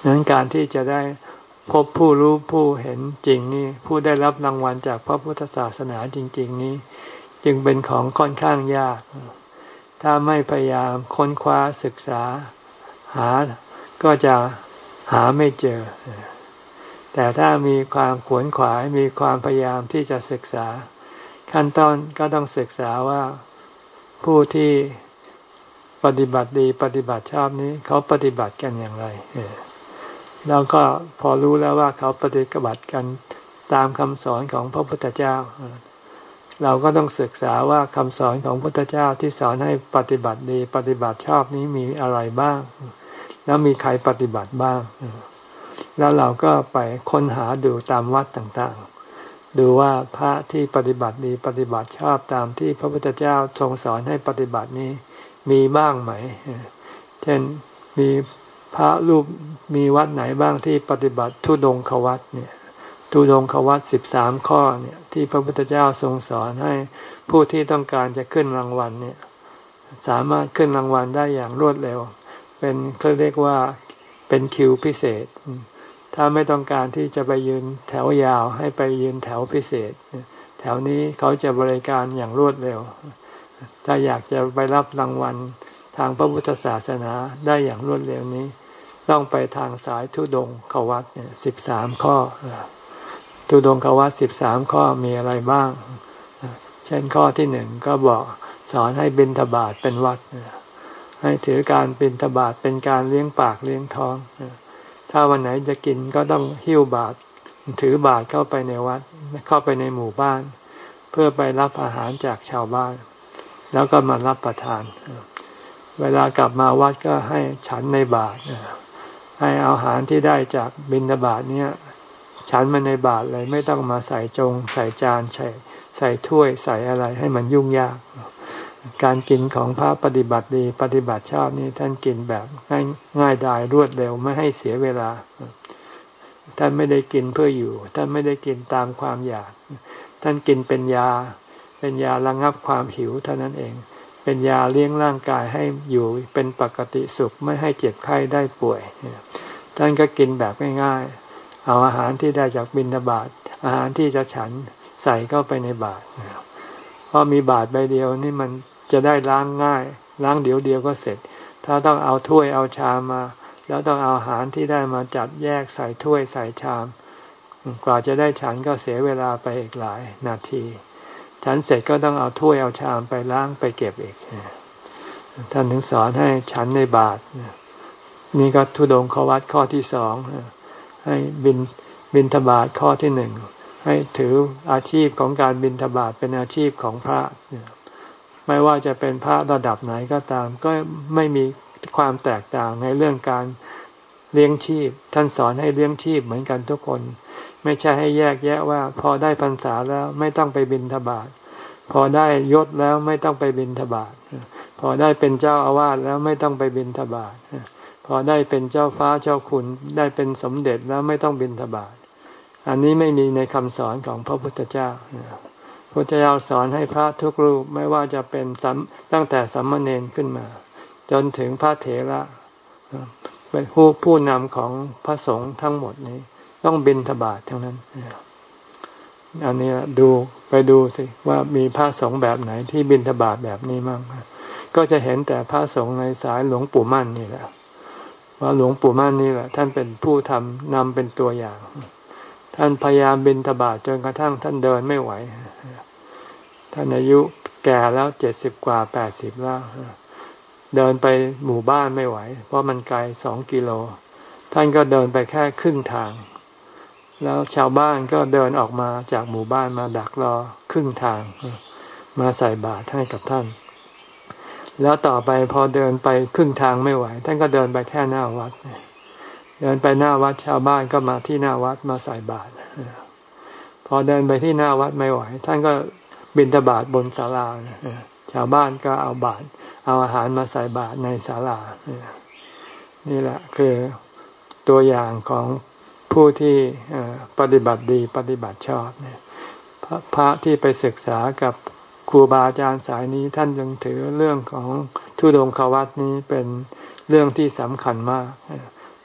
นั้นการที่จะได้พบผู้รู้ผู้เห็นจริงนี่ผู้ได้รับรางวัลจากพระพุทธศาสนาจริงๆนี้จึงเป็นของค่อนข้างยากถ้าไม่พยายามค้นคว้าศึกษาหาก็จะหาไม่เจอแต่ถ้ามีความขวนขวายมีความพยายามที่จะศึกษาขั้นต้นก็ต้องศึกษาว่าผู้ที่ปฏิบัติดีปฏิบัติชอบนี้เขาปฏิบัติกันอย่างไรแล้วก็พอรู้แล้วว่าเขาปฏิบัติกันตามคำสอนของพระพุทธเจ้าเราก็ต้องศึกษาว่าคำสอนของพระพุทธเจ้าที่สอนให้ปฏิบัติดีปฏิบัติชอบนี้มีอะไรบ้างแล้วมีใครปฏิบัติบ้างแล้วเราก็ไปค้นหาดูตามวัดต่างๆดูว่าพระที่ปฏิบัติดีปฏิบัติชอบตามที่พระพุทธเจ้าทรงสอนให้ปฏิบัตินี้มีบ้างไหมเช่นมีพระรูปมีวัดไหนบ้างที่ปฏิบัติธุดงควัตรเนี่ยธุดงควัตรสิบสามข้อเนี่ยที่พระพุทธเจ้าทรงสอนให้ผู้ที่ต้องการจะขึ้นรางวัลเนี่ยสามารถขึ้นรางวัลได้อย่างรวดเร็วเป็นเขาเรียกว่าเป็นคิวพิเศษถ้าไม่ต้องการที่จะไปยืนแถวยาวให้ไปยืนแถวพิเศษแถวนี้เขาจะบริการอย่างรวดเร็วถ้าอยากจะไปรับรางวัลทางพระพุทธศาสนาได้อย่างรวดเร็วนี้ต้องไปทางสายธุดงควัตรเนี่ยสิบสามข้อธุดงควัตรสิบสามข้อมีอะไรบ้างเช่นข้อที่หนึ่งก็บอกสอนให้บิณฑบาตเป็นวัดให้ถือการบิณฑบาตเป็นการเลี้ยงปากเลี้ยงท้องถ้าวันไหนจะกินก็ต้องหิ้วบาตรถือบาตรเข้าไปในวัดเข้าไปในหมู่บ้านเพื่อไปรับอาหารจากชาวบ้านแล้วก็มารับประทานเวลากลับมาวัดก็ให้ฉันในบาตรให้เอาอาหารที่ได้จากบิณฑบาตเนี้ยฉันมาในบาตรเลยไม่ต้องมาใส่จงใส่จานใส่ใส่ถ้วยใส่อะไรให้มันยุ่งยากการกินของพระปฏิบัติดีปฏิบัติชอบนี่ท่านกินแบบง่ายง่ายดายรวดเร็วไม่ให้เสียเวลาท่านไม่ได้กินเพื่ออยู่ท่านไม่ได้กินตามความอยากท่านกินเป็นยาเป็นยาระงับความหิวเท่านั้นเองเป็นยาเลี้ยงร่างกายให้อยู่เป็นปกติสุขไม่ให้เจ็บไข้ได้ป่วยท่านก็กินแบบง่ายๆเอาอาหารที่ได้จากบิณฑบาตอาหารที่จะฉันใส่เข้าไปในบาตรเพราะมีบาตรใบเดียวนี่มันจะได้ล้างง่ายล้างเดี๋ยวเดียวก็เสร็จถ้าต้องเอาถ้วยเอาชามมาแล้วต้องเอาอาหารที่ได้มาจัดแยกใส่ถ้วยใส่ชามกว่าจะได้ฉันก็เสียเวลาไปอีกหลายนาทีฉันเสร็จก็ต้องเอาถ้วยเอาชามไปล้างไปเก็บอีกท่านถึงสอนให้ฉันในบาตรนี่ก็ธุดงควัตรข้อที่สองให้บิณบิณฑบาตข้อที่หนึ่งให้ถืออาชีพของการบิณฑบาตเป็นอาชีพของพระไม่ว่าจะเป็นพระระดับไหนก็ตามก็ไม่มีความแตกต่างในเรื่องการเลี้ยงชีพท่านสอนให้เลี้ยงชีพเหมือนกันทุกคนไม่ใช่ให้แยกแยะว่าพอได้พรรษาแล้วไม่ต้องไปบิณฑบาตพอได้ยศแล้วไม่ต้องไปบิณฑบาตพอได้เป็นเจ้าอาวาสแล้วไม่ต้องไปบิณฑบาตพอได้เป็นเจ้าฟ้าเจ้าคุณได้เป็นสมเด็จแล้วไม่ต้องบิณฑบาตอันนี้ไม่มีในคำสอนของพระพุทธเจ้าพระพุทธเจ้าสอนให้พระทุกรูปไม่ว่าจะเป็นตั้งแต่สามเณรขึ้นมาจนถึงพระเถระเป็นผู้ผู้นำของพระสงฆ์ทั้งหมดนี้ต้องบิณฑบาตทั้งนั้นอันนี้ดูไปดูสิว่ามีพระสงฆ์แบบไหนที่บิณฑบาตแบบนี้มั่งก็จะเห็นแต่พระสงฆ์ในสายหลวงปู่มั่นนี่แหละว่าหลวงปู่มั่นนี่แหละท่านเป็นผู้ทำนำเป็นตัวอย่างท่านพยายามบิณฑบาตจนกระทั่งท่านเดินไม่ไหวท่านอายุแก่แล้วเจ็ดสิบกว่าแปดสิบแล้วเดินไปหมู่บ้านไม่ไหวเพราะมันไกลสองกิโลท่านก็เดินไปแค่ครึ่งทางแล้วชาวบ้านก็เดินออกมาจากหมู่บ้านมาดักรอครึ่งทางมาใส่บาตรให้กับท่านแล้วต่อไปพอเดินไปครึ่งทางไม่ไหวท่านก็เดินไปแค่หน้าวัดเดินไปหน้าวัดชาวบ้านก็มาที่หน้าวัดมาใส่บาตรพอเดินไปที่หน้าวัดไม่ไหวท่านก็บิณฑบาตบนศาลาชาวบ้านก็เอาบาตรเอาอาหารมาใส่บาตรในศาลานี่แหละคือตัวอย่างของผู้ที่ปฏิบัติดีปฏิบัติชอบพระที่ไปศึกษากับครูบาอาจารย์สายนี้ท่านยังถือเรื่องของธุดงควัตรนี้เป็นเรื่องที่สำคัญมาก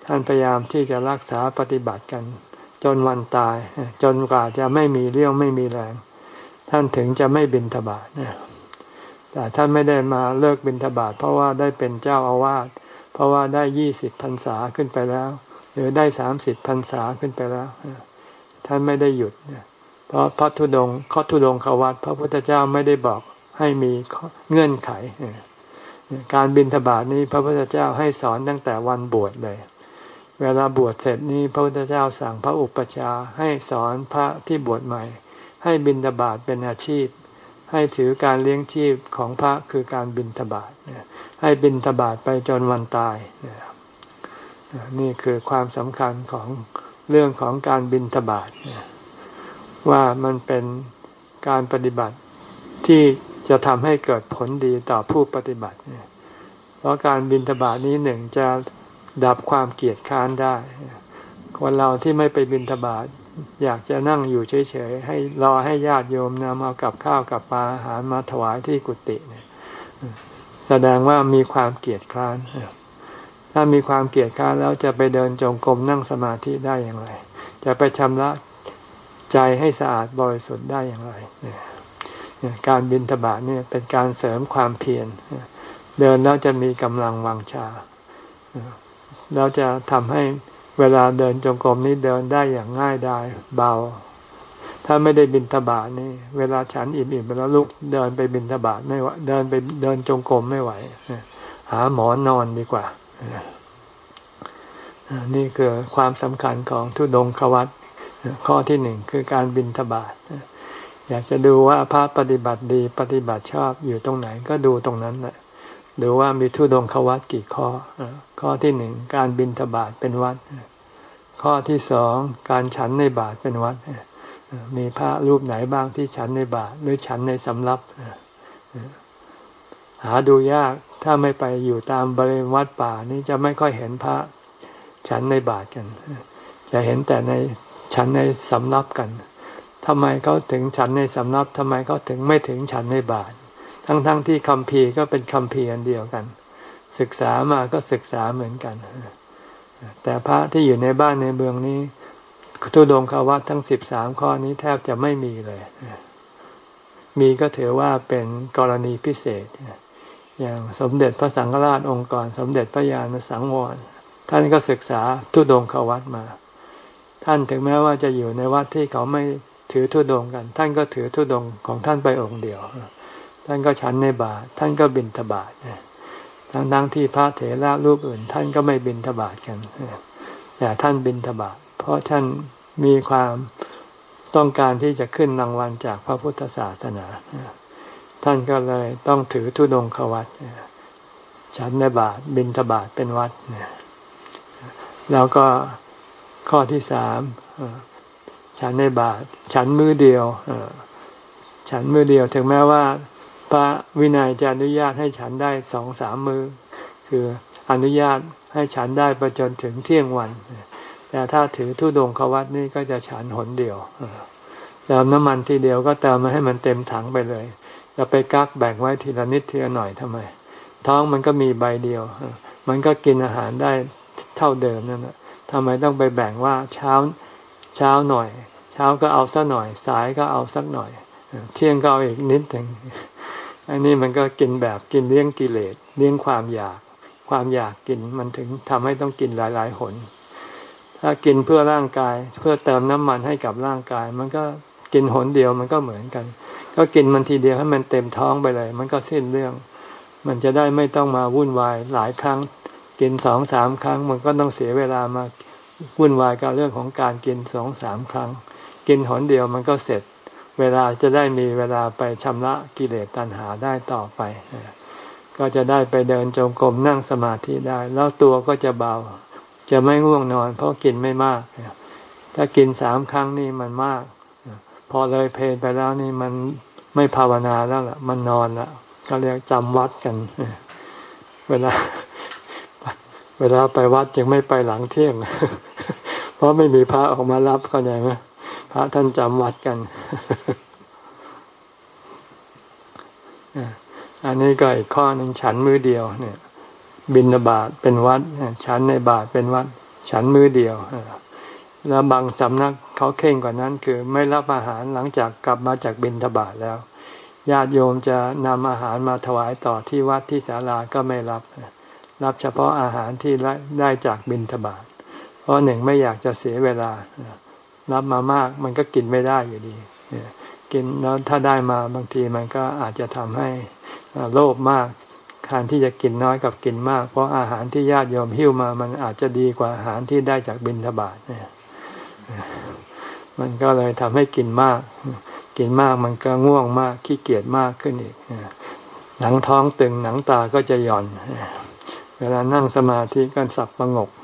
ท่านพยายามที่จะรักษาปฏิบัติกันจนวันตายจนกว่าจะไม่มีเรี่ยวไม่มีแรงท่านถึงจะไม่บิณฑบาตแต่ท่านไม่ได้มาเลิกบิณฑบาตเพราะว่าได้เป็นเจ้าอาวาสเพราะว่าได้ยี่สิบพรรษาขึ้นไปแล้วหรือได้สามสิบพรรษาขึ้นไปแล้วท่านไม่ได้หยุดเพราะพระธุดงค์ข้อธุดงควัตรพระพุทธเจ้าไม่ได้บอกให้มีเงื่อนไขการบิณฑบาตนี้พระพุทธเจ้าให้สอนตั้งแต่วันบวชเลยเวลาบวชเสร็จนี้พระพุทธเจ้าสั่งพระอุปัชฌาย์ให้สอนพระที่บวชใหม่ให้บิณฑบาตเป็นอาชีพให้ถือการเลี้ยงชีพของพระคือการบิณฑบาตให้บิณฑบาตไปจนวันตายนี่คือความสำคัญของเรื่องของการบิณฑบาตว่ามันเป็นการปฏิบัติที่จะทำให้เกิดผลดีต่อผู้ปฏิบัติเพราะการบิณฑบาตนี้หนึ่งจะดับความเกียจคร้านได้คนเราที่ไม่ไปบิณฑบาตอยากจะนั่งอยู่เฉยๆให้รอให้ญาติโยมนำเอากับข้าวกับปลาอาหารมาถวายที่กุฏิเนี่ยแสดงว่ามีความเกียจคร้านถ้ามีความเกียจคร้านแล้วจะไปเดินจงกรมนั่งสมาธิได้อย่างไรจะไปชำระใจให้สะอาดบริสุทธิ์ได้อย่างไรการบิณฑบาตเนี่ยเป็นการเสริมความเพียรเดินแล้วจะมีกำลังวังชาแล้วจะทำให้เวลาเดินจงกรมนี้เดินได้อย่างง่ายดายเบาถ้าไม่ได้บิณฑบาตนี่เวลาฉันอิ่มๆไปแล้วลุกเดินไปบิณฑบาตไม่ไหวเดินไปเดินจงกรมไม่ไหวหาหมอนนอนดีกว่านี่คือความสำคัญของธุดงควัตรข้อที่หนึ่งคือการบิณฑบาตอยากจะดูว่าพระปฏิบัติดีปฏิบัติชอบอยู่ตรงไหนก็ดูตรงนั้นแหละดูว่ามีธุดงควัตรกี่ข้อข้อที่หนึ่งการบิณฑบาตเป็นวัดข้อที่สองการฉันในบาตรเป็นวัดมีพระรูปไหนบ้างที่ฉันในบาตรหรือฉันในสำรับหาดูยากถ้าไม่ไปอยู่ตามบริเวณวัดป่านี้จะไม่ค่อยเห็นพระฉันในบาตรกันจะเห็นแต่ในฉันในสำรับกันทำไมเขาถึงฉันในสำรับทำไมเขาถึงไม่ถึงฉันในบาตรทั้งๆ ท, ที่คัมภีร์ก็เป็นคัมภีร์อันเดียวกันศึกษามาก็ศึกษาเหมือนกันแต่พระที่อยู่ในบ้านในเมืองนี้ธุดงควัตรทั้งสิบสามข้อนี้แทบจะไม่มีเลยมีก็ถือว่าเป็นกรณีพิเศษอย่างสมเด็จพระสังฆราชองค์ก่อนสมเด็จพระญาณสังวรท่านก็ศึกษาธุดงควัตรมาท่านถึงแม้ว่าจะอยู่ในวัดที่เขาไม่ถือธุดงกันท่านก็ถือธุดงของท่านไปองค์เดียวท่านก็ฉันในบาตรท่านก็บิณฑบาตทั้งๆที่พระเถระรูปอื่นท่านก็ไม่บิณฑบาตกันแต่ท่านบิณฑบาตเพราะท่านมีความต้องการที่จะขึ้นรางวัลจากพระพุทธศาสนาท่านก็เลยต้องถือธุดงควัตรฉันในบาตรบิณฑบาตเป็นวัดแล้วก็ข้อที่สามฉันในบาตรฉันมื้อเดียวฉันมื้อเดียวถึงแม้ว่าพระวินัยจะอนุญาตให้ฉันได้สองสามมื้อคืออนุญาตให้ฉันได้ไปจนถึงเที่ยงวันแต่ถ้าถือธุดงควัตรนี่ก็จะฉันหนเดียวเติมน้ำมันทีเดียวก็เติมมาให้มันเต็มถังไปเลยจะไปกักแบ่งไว้ทีละนิดทีละหน่อยทำไมท้องมันก็มีใบเดียวมันก็กินอาหารได้เท่าเดิมนั่นแหละทำไมต้องไปแบ่งว่าเช้าเช้าหน่อยเช้าก็เอาสักหน่อยสายก็เอาสักหน่อยเที่ยงก็เอาอีกนิดหนึ่งอันนี้มันก็กินแบบกินเลี้ยงกิเลสเลี้ยงความอยากความอยากกินมันถึงทำให้ต้องกินหลายๆหนถ้ากินเพื่อร่างกายเพื่อเติมน้ำมันให้กับร่างกายมันก็กินหนเดียวมันก็เหมือนกันก็กินมันทีเดียวให้มันเต็มท้องไปเลยมันก็สิ้นเรื่องมันจะได้ไม่ต้องมาวุ่นวายหลายครั้งกินสองสามครั้งมันก็ต้องเสียเวลามาวุ่นวายกับเรื่องของการกินสองสามครั้งกินหนเดียวมันก็เสร็จเวลาจะได้มีเวลาไปชำระกิเลสตัณหาได้ต่อไปก็จะได้ไปเดินจงกรมนั่งสมาธิได้แล้วตัวก็จะเบาจะไม่ง่วงนอนเพราะกินไม่มากถ้ากินสามครั้งนี่มันมากพอเลยเพลนไปแล้วนี่มันไม่ภาวนาแล้วล่ะมันนอนแล้วก็เรียกจำวัดกันเวลาเวลาไปวัดจึงไม่ไปหลังเที่ยงเพราะไม่มีพระออกมารับเข้าใจไหมพระท่านจำวัดกันอันนี้ก็อีกข้อหนึ่งฉันมื้อเดียวเนี่ยบิณฑบาตเป็นวัดฉันในบาตรเป็นวัดฉันมื้อเดียวแล้วบางสำนักเขาเข่งกว่านั้นคือไม่รับอาหารหลังจากกลับมาจากบิณฑบาตแล้วญาติโยมจะนำอาหารมาถวายต่อที่วัดที่ศาลาก็ไม่รับรับเฉพาะอาหารที่ได้จากบิณฑบาตเพราะหนึ่งไม่อยากจะเสียเวลารับมามากมันก็กินไม่ได้อยู่ดีกินแล้วถ้าได้มาบางทีมันก็อาจจะทำให้โลภมากการที่จะกินน้อยกับกินมากเพราะอาหารที่ญาติโยมหิ้วมามันอาจจะดีกว่าอาหารที่ได้จากบิณฑบาตเนี่ยมันก็เลยทำให้กินมากกินมากมันก็ง่วงมากขี้เกียจมากขึ้นอีกหนังท้องตึงหนังตาก็จะหย่อนเวลานั่งสมาธิก็สับประงก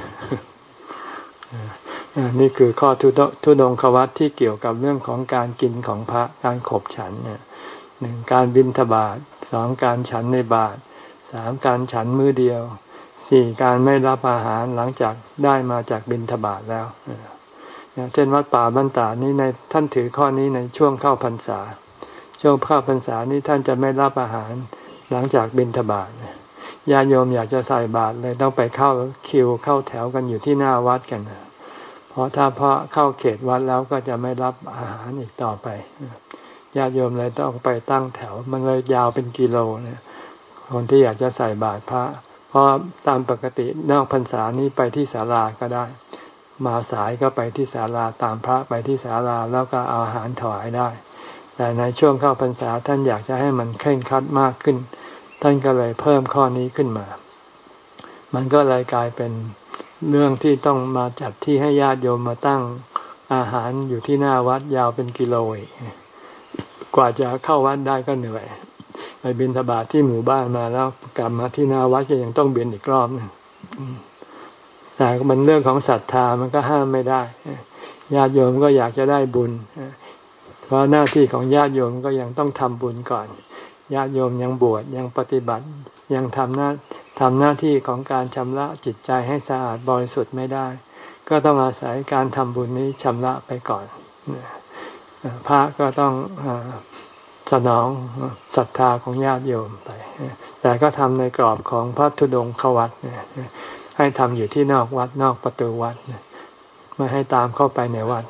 นี่คือข้อทุดงควัตที่เกี่ยวกับเรื่องของการกินของพระการขบฉันเนี่ยหนึ่งการบิณฑบาตสองการฉันในบาตรสามการฉันมื้อเดียวสี่การไม่รับอาหารหลังจากได้มาจากบิณฑบาตแล้วเช่นวัดป่าบ้านตาดนี่ในท่านถือข้อนี้ในช่วงเข้าพรรษาช่วงเข้าพรรษานี้ท่านจะไม่รับอาหารหลังจากบิณฑบาตญาติโยมอยากจะใส่บาตรเลยต้องไปเข้าคิวเข้าแถวกันอยู่ที่หน้าวัดกันเพราะถ้าพระเข้าเขตวัดแล้วก็จะไม่รับอาหารอีกต่อไปญาติโยมเลยต้องไปตั้งแถวมันเลยยาวเป็นกิโลเนี่ยคนที่อยากจะใส่บาตรพระเพราะตามปกตินอกพรรษานี้ไปที่ศาลาก็ได้มาสายก็ไปที่ศาลาตามพระไปที่ศาลาแล้วก็เอาอาหารถวายได้แต่ในช่วงเข้าพรรษาท่านอยากจะให้มันเคร่งครัดมากขึ้นท่านก็เลยเพิ่มข้อนี้ขึ้นมามันก็เลยกลายเป็นเรื่องที่ต้องมาจัดที่ให้ญาติโยมมาตั้งอาหารอยู่ที่หน้าวัดยาวเป็นกิโลอีกกว่าจะเข้าวัดได้ก็เหนื่อยไปบิณฑบาตที่หมู่บ้านมาแล้วกลับมาที่หน้าวัดก็ยังต้องเบียนอีกรอบนึงแต่มันเรื่องของศรัทธามันก็ห้ามไม่ได้ญาติโยมก็อยากจะได้บุญเพราะหน้าที่ของญาติโยมก็ยังต้องทำบุญก่อนญาติโยมยังบวชยังปฏิบัติยังทำหน้าทำหน้าที่ของการชำระจิตใจให้สะอาดบริสุทธิ์ไม่ได้ก็ต้องอาศัยการทำบุญนี้ชำระไปก่อนพระก็ต้องสนองศรัทธาของญาติโยมไปแต่ก็ทำในกรอบของพระธุดงควัตรให้ทำอยู่ที่นอกวัดนอกประตูวัดไม่ให้ตามเข้าไปในวัด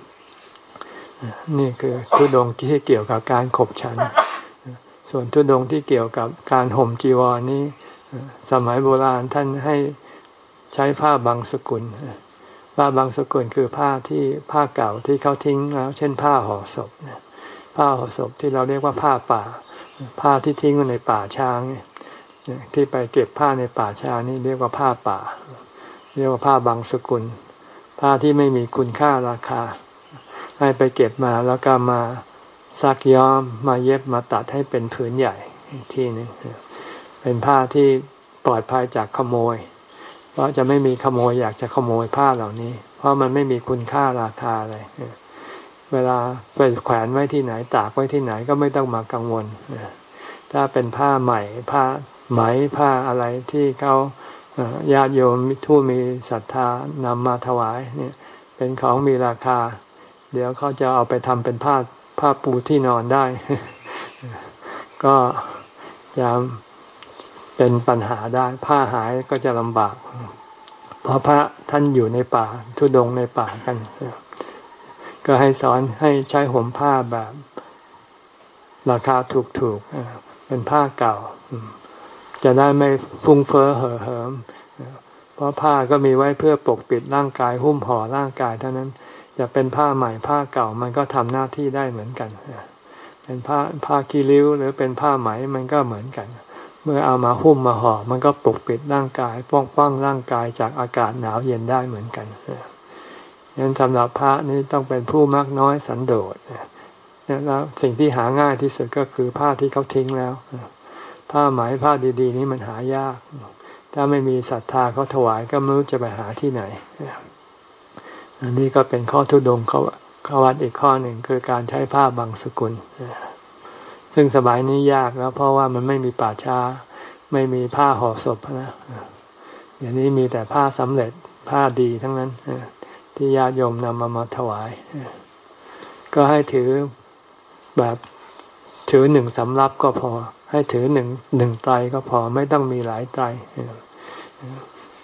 นี่คือธุดงที่เกี่ยวกับการขบฉันส่วนธุดงที่เกี่ยวกับการห่มจีวรนี้สมัยโบราณท่านให้ใช้ผ้าบางสกุลผ้าบางสกุลคือผ้าที่ผ้าเก่าที่เขาทิ้งแล้วเช่นผ้าห่อศพผ้าห่อศพที่เราเรียกว่าผ้าป่าผ้าที่ทิ้งไว้ในป่าช้างที่ไปเก็บผ้าในป่าช้านี่เรียกว่าผ้าป่าเรียกว่าผ้าบางสกุลผ้าที่ไม่มีคุณค่าราคาให้ไปเก็บมาแล้วก็มาซักย้อมมาเย็บมาตัดให้เป็นผืนใหญ่อีกทีนึงเป็นผ้าที่ปลอดภัยจากขโมยเพราะจะไม่มีขโมยอยากจะขโมยผ้าเหล่านี้เพราะมันไม่มีคุณค่าราคาอะไรเวลาไปแขวนไว้ที่ไหนตากไว้ที่ไหนก็ไม่ต้องมากังวลถ้าเป็นผ้าใหม่ผ้าไหมผ้าอะไรที่เขาญาติโยมผู้มีศรัทธานำมาถวายเนี่ยเป็นของมีราคาเดี๋ยวเขาจะเอาไปทำเป็นผ้าผ้าปูที่นอนได้ ก็จะเป็นปัญหาได้ผ้าหายก็จะลำบากเพราะพระท่านอยู่ในป่าธุดงค์ในป่ากันก็ให้สอนให้ใช้ห่มผ้าแบบราคาถูกๆเป็นผ้าเก่าจะได้ไม่ฟุ้งเฟ้อเห่อเหิมเพราะผ้าก็มีไว้เพื่อปกปิดร่างกายหุ้มห่อร่างกายเท่านั้นจะเป็นผ้าใหม่ผ้าเก่ามันก็ทำหน้าที่ได้เหมือนกันเป็นผ้าผ้าคีริ้วหรือเป็นผ้าไหมมันก็เหมือนกันเมื่อเอามาหุ้มมาห่อมันก็ปกปิดร่างกายป้องป้องร่างกายจากอากาศหนาวเย็นได้เหมือนกันฉะนั้นสำหรับพระนี่ต้องเป็นผู้มักน้อยสันโดษแล้วสิ่งที่หาง่ายที่สุดก็คือผ้าที่เขาทิ้งแล้วผ้าไหมผ้าดีๆนี้มันหายากถ้าไม่มีศรัทธาเขาถวายก็ไม่รู้จะไปหาที่ไหนอันนี้ก็เป็นข้อธุดงค์เขาวัดอีกข้อหนึ่งคือการใช้ผ้าบางสกุลซึ่งสมัยนี้ยากแล้วเพราะว่ามันไม่มีป่าช้าไม่มีผ้าห่อศพนะอย่างนี้มีแต่ผ้าสำเร็จผ้าดีทั้งนั้นที่ญาติโยมนำมามาถวายก็ให้ถือแบบถือหนึ่งสำรับก็พอให้ถือหนึ่งหนึ่งไตรก็พอไม่ต้องมีหลายไตร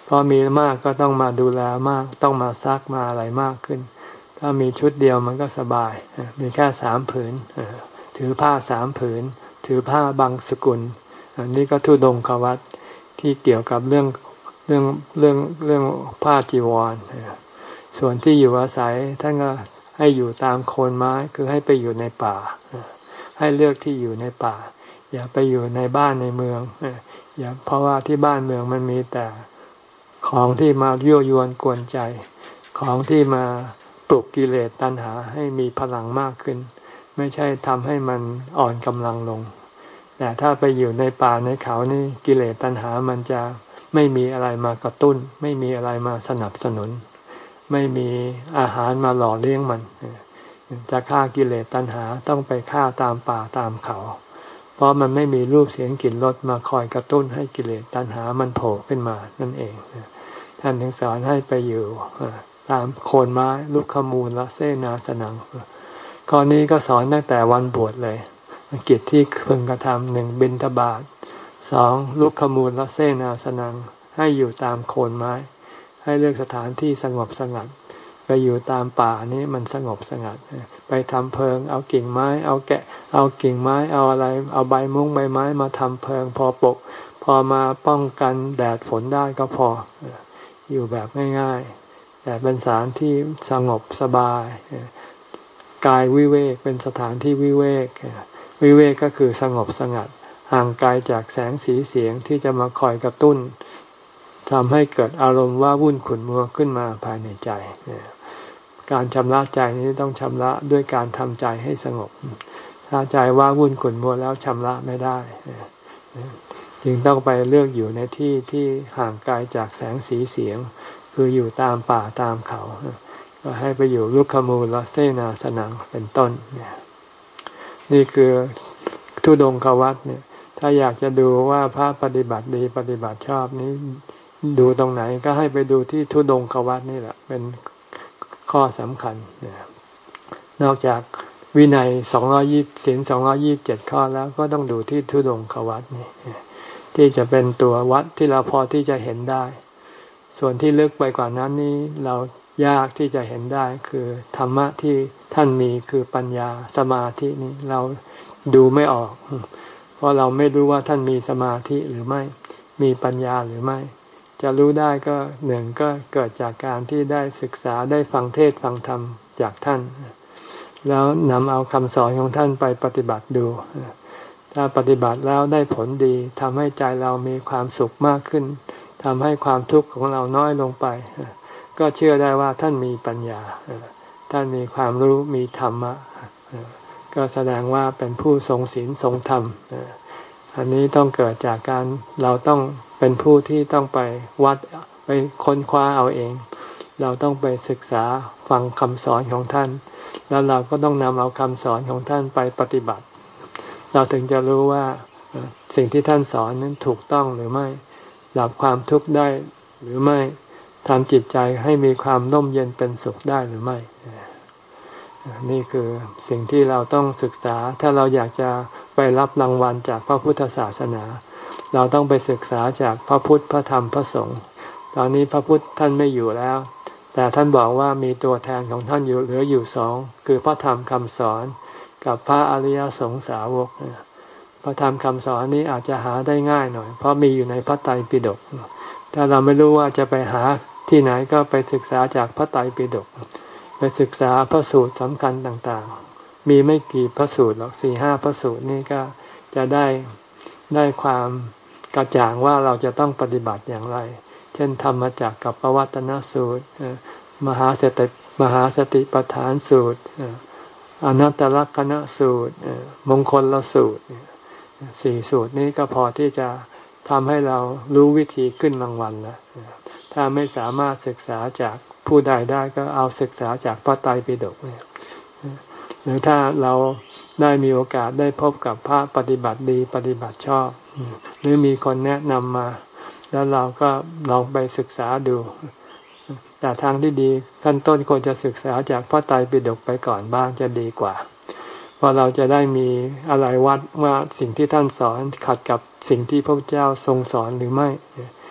เพราะมีมากก็ต้องมาดูแลมากต้องมาซักมาอะไรมากขึ้นถ้ามีชุดเดียวมันก็สบายมีแค่สามผืนถือผ้าสามผืนถือผ้าบางสกุลอันนี้ก็ธุดงควัตรที่เกี่ยวกับเรื่องเรื่องเรื่องเรื่องผ้าจีวรส่วนที่อยู่อาศัยท่านก็ให้อยู่ตามโคนไม้คือให้ไปอยู่ในป่าให้เลือกที่อยู่ในป่าอย่าไปอยู่ในบ้านในเมืองอย่าเพราะว่าที่บ้านเมืองมันมีแต่ของที่มายั่วยวนกวนใจของที่มาปลุกกิเลสตัณหาให้มีพลังมากขึ้นไม่ใช่ทำให้มันอ่อนกำลังลงแต่ถ้าไปอยู่ในป่าในเขานี่กิเลสตัณหามันจะไม่มีอะไรมากระตุ้นไม่มีอะไรมาสนับสนุนไม่มีอาหารมาหล่อเลี้ยงมันจะฆ่ากิเลสตัณหาต้องไปฆ่าตามป่าตามเขาเพราะมันไม่มีรูปเสียงกลิ่นรสมาคอยกระตุ้นให้กิเลสตัณหามันโผล่ขึ้นมานั่นเองท่านถึงสอนให้ไปอยู่ตามโคนไม้ลุกขมูลละเสนาสนังข้อนี้ก็สอนตั้งแต่วันบวชเลยกิจที่พึงกระทำหนึ่งบิณฑบาตสองลุกขมูลละเสนาสนังให้อยู่ตามโคนไม้ให้เลือกสถานที่สงบสงัดไปอยู่ตามป่านี้มันสงบสงัดไปทำเพิงเอากิ่งไม้เอาแกะเอากิ่งไม้เอาอะไรเอาใบมุ้งใบไม้มาทำเพิงพอปกพอมาป้องกันแดดฝนได้ก็พออยู่แบบง่ายๆแต่เป็นสถานที่สงบสบายกายวิเวกเป็นสถานที่วิเวกวิเวกก็คือสงบสงัดห่างไกลจากแสงสีเสียงที่จะมาคอยกระตุ้นทำให้เกิดอารมณ์ว่าวุ่นขุ่นมัวขึ้นมาภายในใจการชำระใจนี้ต้องชำระด้วยการทำใจให้สงบถ้าใจว่าวุ่นขุ่นมัวแล้วชำระไม่ได้จึงต้องไปเลือกอยู่ในที่ที่ห่างไกลจากแสงสีเสียงคืออยู่ตามป่าตามเขาก็ให้ไปอยู่ลุกขมูลเสนาสนังเป็นต้นนี่คือธุดงควัตรเนี่ยถ้าอยากจะดูว่าพระปฏิบัติดีปฏิบัติชอบนี้ดูตรงไหนก็ให้ไปดูที่ธุดงควัตรนี่แหละเป็นข้อสำคัญนอกจากวินัยสองร้อยยี่สิบศีลสองร้อยยี่สิบเจ็ดข้อแล้วก็ต้องดูที่ธุดงควัตรนี่ที่จะเป็นตัววัดที่เราพอที่จะเห็นได้ส่วนที่ลึกไปกว่านั้นนี้เรายากที่จะเห็นได้คือธรรมะที่ท่านมีคือปัญญาสมาธินี้เราดูไม่ออกเพราะเราไม่รู้ว่าท่านมีสมาธิหรือไม่มีปัญญาหรือไม่จะรู้ได้ก็หนึ่งก็เกิดจากการที่ได้ศึกษาได้ฟังเทศน์ฟังธรรมจากท่านแล้วนำเอาคำสอนของท่านไปปฏิบัติดูถ้าปฏิบัติแล้วได้ผลดีทำให้ใจเรามีความสุขมากขึ้นทำให้ความทุกข์ของเราน้อยลงไปก็เชื่อได้ว่าท่านมีปัญญาท่านมีความรู้มีธรรมะก็แสดงว่าเป็นผู้ทรงศีลทรงธรรมอันนี้ต้องเกิดจากการเราต้องเป็นผู้ที่ต้องไปวัดไปค้นคว้าเอาเองเราต้องไปศึกษาฟังคำสอนของท่านแล้วเราก็ต้องนำเอาคำสอนของท่านไปปฏิบัติเราถึงจะรู้ว่าสิ่งที่ท่านสอนนั้นถูกต้องหรือไม่ดับความทุกข์ได้หรือไม่ทำจิตใจให้มีความร่มเย็นเป็นสุขได้หรือไม่นี่คือสิ่งที่เราต้องศึกษาถ้าเราอยากจะไปรับรางวัลจากพระพุทธศาสนาเราต้องไปศึกษาจากพระพุทธพระธรรมพระสงฆ์ตอนนี้พระพุทธท่านไม่อยู่แล้วแต่ท่านบอกว่ามีตัวแทนของท่านอยู่เหลืออยู่สองคือพระธรรมคำสอนกับพระอริยสงสาวกพระธรรมคำสอนนี้อาจจะหาได้ง่ายหน่อยเพราะมีอยู่ในพระไตรปิฎกถ้าเราไม่รู้ว่าจะไปหาที่ไหนก็ไปศึกษาจากพระไตรปิฎกไปศึกษาพระสูตรสำคัญต่างๆมีไม่กี่พระสูตรหรอกสี่ห้าพระสูตรนี่ก็จะได้ได้ความกระจ่างว่าเราจะต้องปฏิบัติอย่างไรเช่นธรรมจักรกับปวัตตนสูตรมหาสติมหาสติปัฏฐานสูตรอนัตตลักขณสูตรมงคลละสูตรสี่สูตรนี้ก็พอที่จะทำให้เรารู้วิธีขึ้นรางวัลแล้วถ้าไม่สามารถศึกษาจากผู้ใดได้ก็เอาศึกษาจากพระไตรปิฎกหรือถ้าเราได้มีโอกาสได้พบกับพระปฏิบัติดีปฏิบัติชอบหรือมีคนแนะนำมาแล้วเราก็ลองไปศึกษาดูแต่ทางที่ดีขั้นต้นควรจะศึกษาจากพระไตรปิฎกไปก่อนบ้างจะดีกว่าเพราะเราจะได้มีอะไรวัดว่าสิ่งที่ท่านสอนขัดกับสิ่งที่พระพุทธเจ้าทรงสอนหรือไม่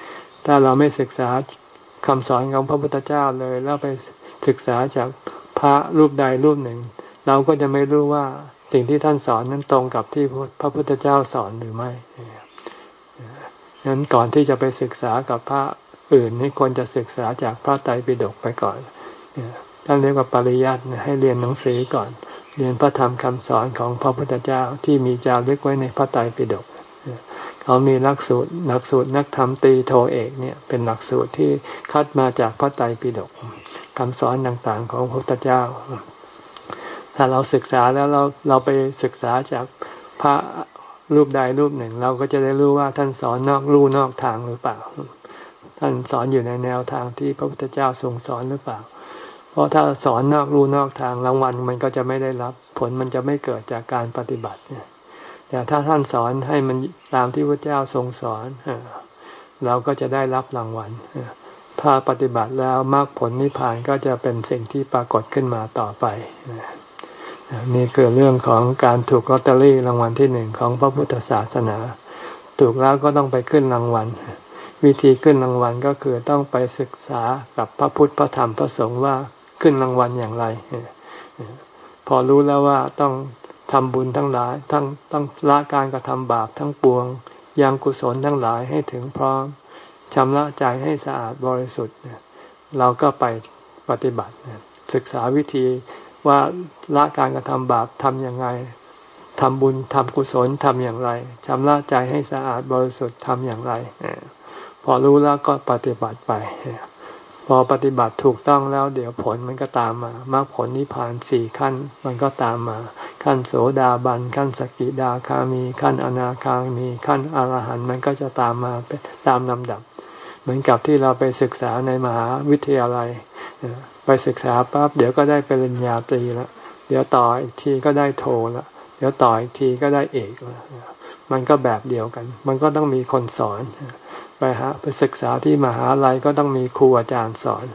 ถ้าเราไม่ศึกษาคำสอนของพระพุทธเจ้าเลยแล้วไปศึกษาจากพระรูปใดรูปหนึ่งเราก็จะไม่รู้ว่าสิ่งที่ท่านสอนนั้นตรงกับที่พระพุทธเจ้าสอนหรือไม่ฉะนั้นก่อนที่จะไปศึกษากับพระอื่นนี่ควรจะศึกษาจากพระไตรปิฎกไปก่อนท่านเรียกว่าปริยัติให้เรียนหนังสือก่อนเรียนพระธรรมคำสอนของพระพุทธเจ้าที่มีจารึกไว้ในพระไตรปิฎกเขามีหลักสูตรหลักสูตรนักธรรมตรีโทเอกเนี่ยเป็นหลักสูตรที่คัดมาจากพระไตรปิฎกคำสอนต่างๆของพระพุทธเจ้าถ้าเราศึกษาแล้วเราเราไปศึกษาจากพระรูปใดรูปหนึ่งเราก็จะได้รู้ว่าท่านสอนนอกลู่นอกทางหรือเปล่าท่านสอนอยู่ในแนวทางที่พระพุทธเจ้าทรงสอนหรือเปล่าเพราะถ้าสอนนอกลู่นอกทางรางวัลมันก็จะไม่ได้รับผลมันจะไม่เกิดจากการปฏิบัติแต่ถ้าท่านสอนให้มันตามที่พระเจ้าทรงสอนเราก็จะได้รับรางวัลถ้าปฏิบัติแล้วมรรคผลนิพพานก็จะเป็นสิ่งที่ปรากฏขึ้นมาต่อไปนี่คือเรื่องของการถูกลอตเตอรี่รางวัลที่หนึ่งของพระพุทธศาสนาถูกแล้วก็ต้องไปขึ้นรางวัลวิธีขึ้นรางวัลก็คือต้องไปศึกษากับพระพุทธพระธรรมพระสงฆ์ว่าขึ้นรางวัลอย่างไรพอรู้แล้วว่าต้องทำบุญทั้งหลายทั้งต้องละการกระทำบาปทั้งปวงยังกุศลทั้งหลายให้ถึงพร้อมชำระใจให้สะอาดบริสุทธิ์เราก็ไปปฏิบัติศึกษาวิธีว่าละการกระทำบาปทำอย่างไรทำบุญทำกุศลทำอย่างไรชำระใจให้สะอาดบริสุทธิ์ทำอย่างไรพอรู้แล้วก็ปฏิบัติไปพอปฏิบัติถูกต้องแล้วเดี๋ยวผลมันก็ตามมามรรคผลนิพพานสี่ขั้นมันก็ตามมาขั้นโสดาบันขั้นสกิทาคามีขั้นอนาคามีขั้นอรหันต์มันก็จะตามมาตามลำดับเหมือนกับที่เราไปศึกษาในมหาวิทยาลัยไปศึกษาปั๊บเดี๋ยวก็ได้ปริญญาตรีแล้วเดี๋ยวต่ออีกทีก็ได้โทแล้วเดี๋ยวต่ออีกทีก็ได้เอกแล้วมันก็แบบเดียวกันมันก็ต้องมีคนสอนไปหาไปศึกษาที่มหาลัยก็ต้องมีครูอาจารย์สอน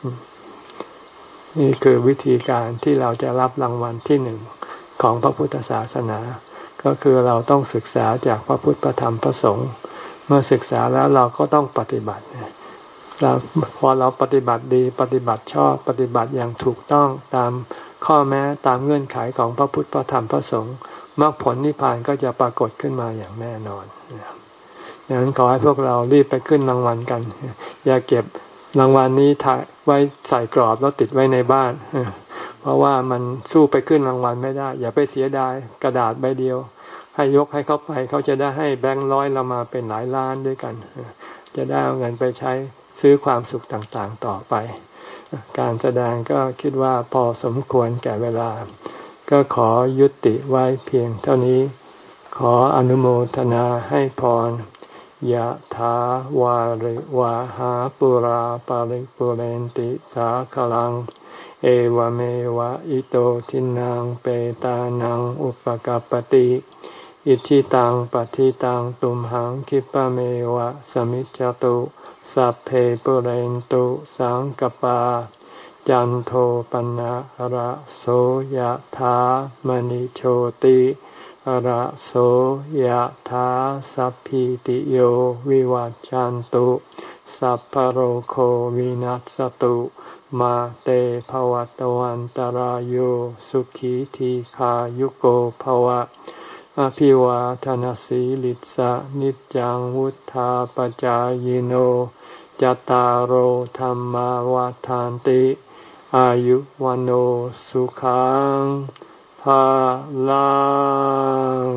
นี่คือวิธีการที่เราจะรับรางวัลที่หนึ่งของพระพุทธศาสนาก็คือเราต้องศึกษาจากพระพุทธพระธรรมพระสงฆ์เมื่อศึกษาแล้วเราก็ต้องปฏิบัติเราพอเราปฏิบัติดีปฏิบัติชอบปฏิบัติอย่างถูกต้องตามข้อแม้ตามเงื่อนไขของพระพุทธพระธรรมพระสงฆ์มรรคผลนิพพานก็จะปรากฏขึ้นมาอย่างแน่นอนดังนั้นขอให้พวกเรารีบไปขึ้นรางวัลกันอย่าเก็บรางวัลนี้ถ่ายไว้ใส่กรอบแล้วติดไว้ในบ้านเพราะว่ามันสู้ไปขึ้นรางวัลไม่ได้อย่าไปเสียดายกระดาษใบเดียวให้ยกให้เขาไปเขาจะได้ให้แบงค์ร้อยเรามาเป็นหลายล้านด้วยกันจะได้เอาเงินไปใช้ซื้อความสุขต่างๆต่อไปการแสดงก็คิดว่าพอสมควรแก่เวลาก็ขอยุติไว้เพียงเท่านี้ขออนุโมทนาให้พรยะถาวาริวะหาปุราปาริปุเรนติสาคลังเอวเมวะอิโตทินังเปตานังอุปกัปปติอิทิตังปฏิตังตุมหังคิปะเมวะสมิจจตุสัพเพปุเรนตุสังกปาจันโทปนะระโสยะถามณิโชติระโสยะถาสัพพิติโยวิวัจจันตุสัพพโรโควินัสตุมาเตภวัตวันตารโยสุขีทีขายุโกภวะอภิวาทนาสีลิสะนิจังวุธาปจายโนจัตตารโอธรรมวาทานติอายุวันโอสุขังภาลัง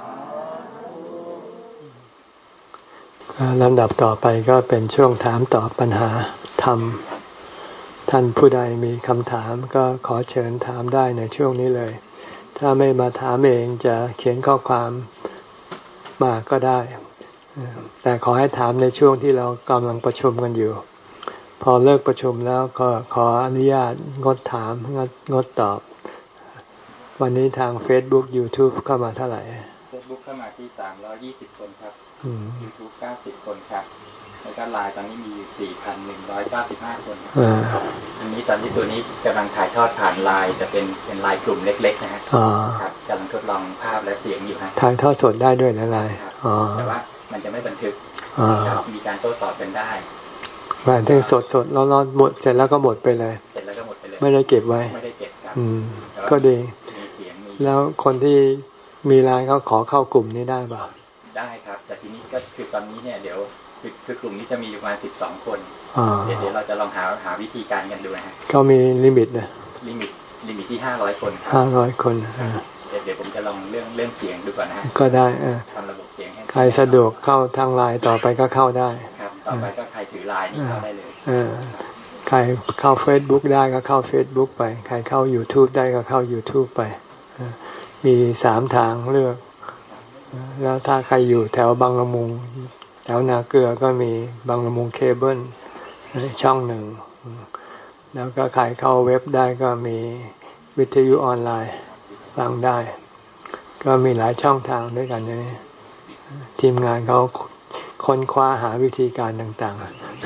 ลำดับต่อไปก็เป็นช่วงถามตอบปัญหาธรรมท่านผู้ใดมีคำถามก็ขอเชิญถามได้ในช่วงนี้เลยถ้าไม่มาถามเองจะเขียนข้อความมาก็ได้แต่ขอให้ถามในช่วงที่เรากำลังประชุมกันอยู่พอเลิกประชุมแล้วก็ขออนุญาตงดถามงดงดตอบวันนี้ทาง Facebook YouTube เข้ามาเท่าไหร่ Facebook เข้ามาที่สามร้อยยี่สิบคนครับ YouTube เก้าสิบคนครับแล้วก็ไลน์ตอนนี้มีอยู่ สี่พันหนึ่งร้อยเก้าสิบห้า คนอันนี้ตอนที่ตัวนี้กำลังถ่ายทอดผ่านไลน์จะเป็นเป็นไลน์กลุ่มเล็กๆนะฮะครับกำลังทดลองภาพและเสียงอยู่ฮะถ่ายทอดสดได้ด้วยนะไลน์แต่ว่ามันจะไม่บันทึกมีการโต้ตอบกันได้หมายถึงสดสดร้อนร้อนหมดเสร็จแล้วก็หมดไปเลยเสร็จแล้วก็หมดไปเลยไม่ได้เก็บไว้ไม่ได้เก็บครับอืมก็ดีมีเสียงมีแล้วคนที่มีไลน์เขาขอเข้ากลุ่มนี้ได้ป่ะได้ครับแต่ทีนี้ก็คือตอนนี้เนี่ยเดี๋ยวคือคือกลุ่มนี้จะมีอยู่ประมาณสิบสองคนเดี๋ยวเดี๋ยวเราจะลองหาหาวิธีการกันดูนะฮะเขามีลิมิตนะลิมิตลิมิตที่ห้าร้อยคนห้าร้อยคนอ่าเดี๋ยวเดี๋ยวผมจะลองเรื่องเรื่องเสียงดูก่อนนะฮะก็ได้เออทำระบบเสียงให้ใครสะดวกเข้าทางไลน์ต่อไปก็เข้าได้ครับต่อไปก็ใครถือไลน์นี่เข้าได้เลยเออใครเข้า Facebook ได้ก็เข้า Facebook ไปใครเข้า YouTube ได้ก็เข้า YouTube ไปมีสามทางเลือกแล้วถ้าใครอยู่แถวบางละมุงแถวนาเกลือก็มีบางละมุงเคเบิลช่องหนึ่งแล้วก็ใครเข้าเว็บได้ก็มีวิทยุออนไลน์ฟังได้ก็มีหลายช่องทางด้วยกันนี่ทีมงานเขาค้นคว้าหาวิธีการต่าง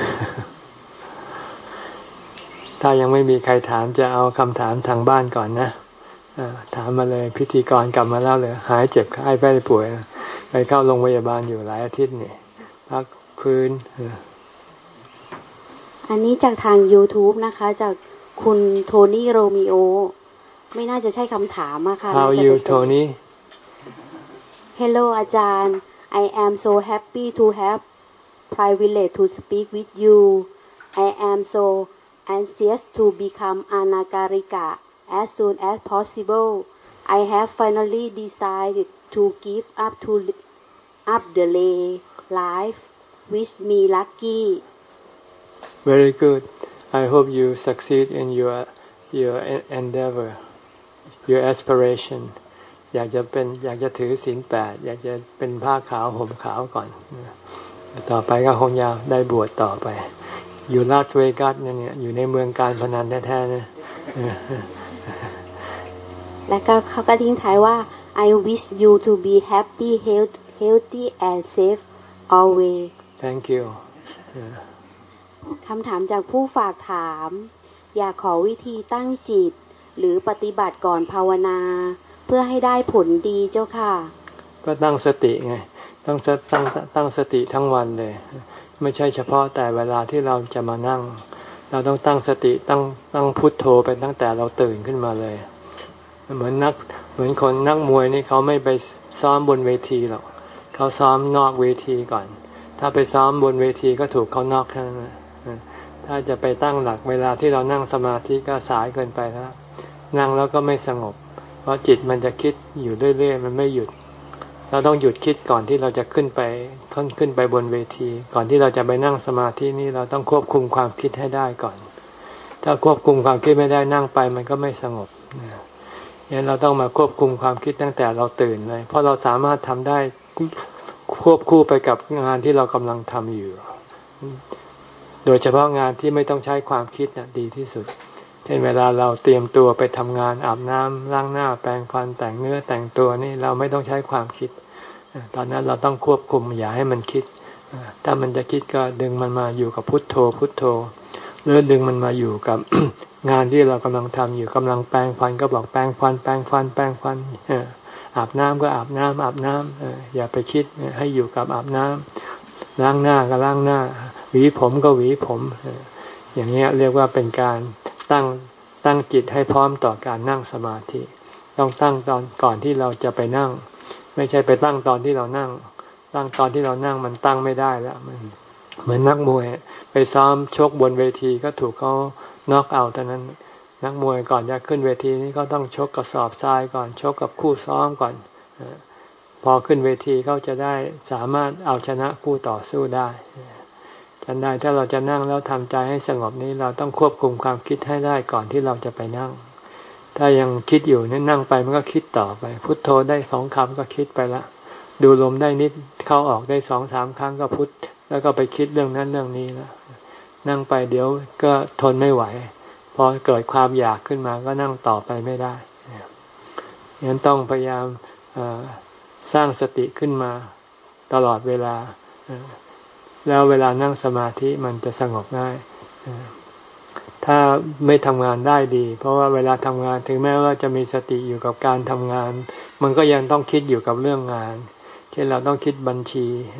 ๆถ้ายังไม่มีใครถามจะเอาคำถามทางบ้านก่อนนะถามมาเลยพิธีกรกลับมาแล้วเลยหายเจ็บไข้ไปป่วยไปเข้าโรงพยาบาลอยู่หลายอาทิตย์นี่พักฟื้นอันนี้จากทาง YouTube นะคะจากคุณโทนี่โรมิโอไม่น่าจะใช่คำถามอะค่ะ How you Tony Hello อาจารย์ I am so happy to have privilege to speak with you I am so anxious to become anagarika as soon as possible I have finally decided to give up to up the lay life wish me lucky Very good I hope you succeed in your your endeavor your aspiration อยากจะเป็นอยากจะถือศีลแปดอยากจะเป็นผ้าขาวห่มขาวก่อนต่อไปก็คงจะได้บวชต่อไปอยู่ลาสเวกัสเนี่ยอยู่ในเมืองการพนันแท้ๆนะแล้วก็เขาก็ทิ้งท้ายว่า I wish you to be happy healthy and safe always Thank you คำถามจากผู้ฝากถามอยากขอวิธีตั้งจิตหรือปฏิบัติก่อนภาวนาเพื่อให้ได้ผลดีเจ้าค่ะก็ตั้งสติไงต้องตั้งตั้งสติทั้งวันเลยไม่ใช่เฉพาะแต่เวลาที่เราจะมานั่งเราต้องตั้งสติตั้งตั้งพุทโธไปตั้งแต่เราตื่นขึ้นมาเลยเหมือนนักเหมือนคนนักมวยนี่เขาไม่ไปซ้อมบนเวทีหรอกเขาซ้อมนอกเวทีก่อนถ้าไปซ้อมบนเวทีก็ถูกเขานอกแค่นั้นถ้าจะไปตั้งหลักเวลาที่เรานั่งสมาธิก็สายเกินไปแล้วนั่งแล้วก็ไม่สงบเพราะจิตมันจะคิดอยู่เรื่อยๆมันไม่หยุดเราต้องหยุดคิดก่อนที่เราจะขึ้นไปขึ้นขึ้นไปบนเวทีก่อนที่เราจะไปนั่งสมาธินี่เราต้องควบคุมความคิดให้ได้ก่อนถ้าควบคุมความคิดไม่ได้นั่งไปมันก็ไม่สงบงั้นเราต้องมาควบคุมความคิดตั้งแต่เราตื่นเลยเพราะเราสามารถทำได้ควบคู่ไปกับงานที่เรากำลังทำอยู่โดยเฉพาะงานที่ไม่ต้องใช้ความคิดน่ะดีที่สุดเช่นเวลาเราเตรียมตัวไปทำงานอาบน้ำล้างหน้าแปรงฟันแต่งเนื้อแต่งตัวนี่เราไม่ต้องใช้ความคิดตอนนั้นเราต้องควบคุมอย่าให้มันคิดถ้ามันจะคิดก็ดึงมันมาอยู่กับพุทโธพุทโธหรือดึงมันมาอยู่กับ งานที่เรากำลังทำอยู่กำลังแปรงฟันก็บอกแปรงฟันแปรงฟันแปรงฟันอาบน้ำก็อาบน้ำอาบน้ำอย่าไปคิดให้อยู่กับอาบน้ำล้างหน้าก็ล้างหน้าหวีผมก็หวีผมอย่างนี้เรียกว่าเป็นการตั้งตั้งจิตให้พร้อมต่อการนั่งสมาธิต้องตั้งตอนก่อนที่เราจะไปนั่งไม่ใช่ไปตั้งตอนที่เรานั่งตั้งตอนที่เรานั่งมันตั้งไม่ได้แล้วมันเหมือนนักมวยไปซ้อมชกบนเวทีก็ถูกเขาน็อกเอาเท่านั้นนักมวยก่อนจะขึ้นเวทีนี้ก็ต้องชกกระสอบทรายก่อนชกกับคู่ซ้อมก่อนพอขึ้นเวทีเขาจะได้สามารถเอาชนะคู่ต่อสู้ได้ฉันได้ถ้าเราจะนั่งแล้วทำใจให้สงบนี้เราต้องควบคุมความคิดให้ได้ก่อนที่เราจะไปนั่งถ้ายังคิดอยู่นี่นั่งไปมันก็คิดต่อไปพุทโธได้สองคำก็คิดไปละดูลมได้นิดเข้าออกได้สองสามครั้งก็พุทแล้วก็ไปคิดเรื่องนั้นเรื่องนี้แล้วนั่งไปเดี๋ยวก็ทนไม่ไหวพอเกิดความอยากขึ้นมาก็นั่งต่อไปไม่ได้งั้นต้องพยายามสร้างสติขึ้นมาตลอดเวลาแล้วเวลานั่งสมาธิมันจะสงบง่ายถ้าไม่ทำงานได้ดีเพราะว่าเวลาทำงานถึงแม้ว่าจะมีสติอยู่กับการทำงานมันก็ยังต้องคิดอยู่กับเรื่องงานเช่นเราต้องคิดบัญชี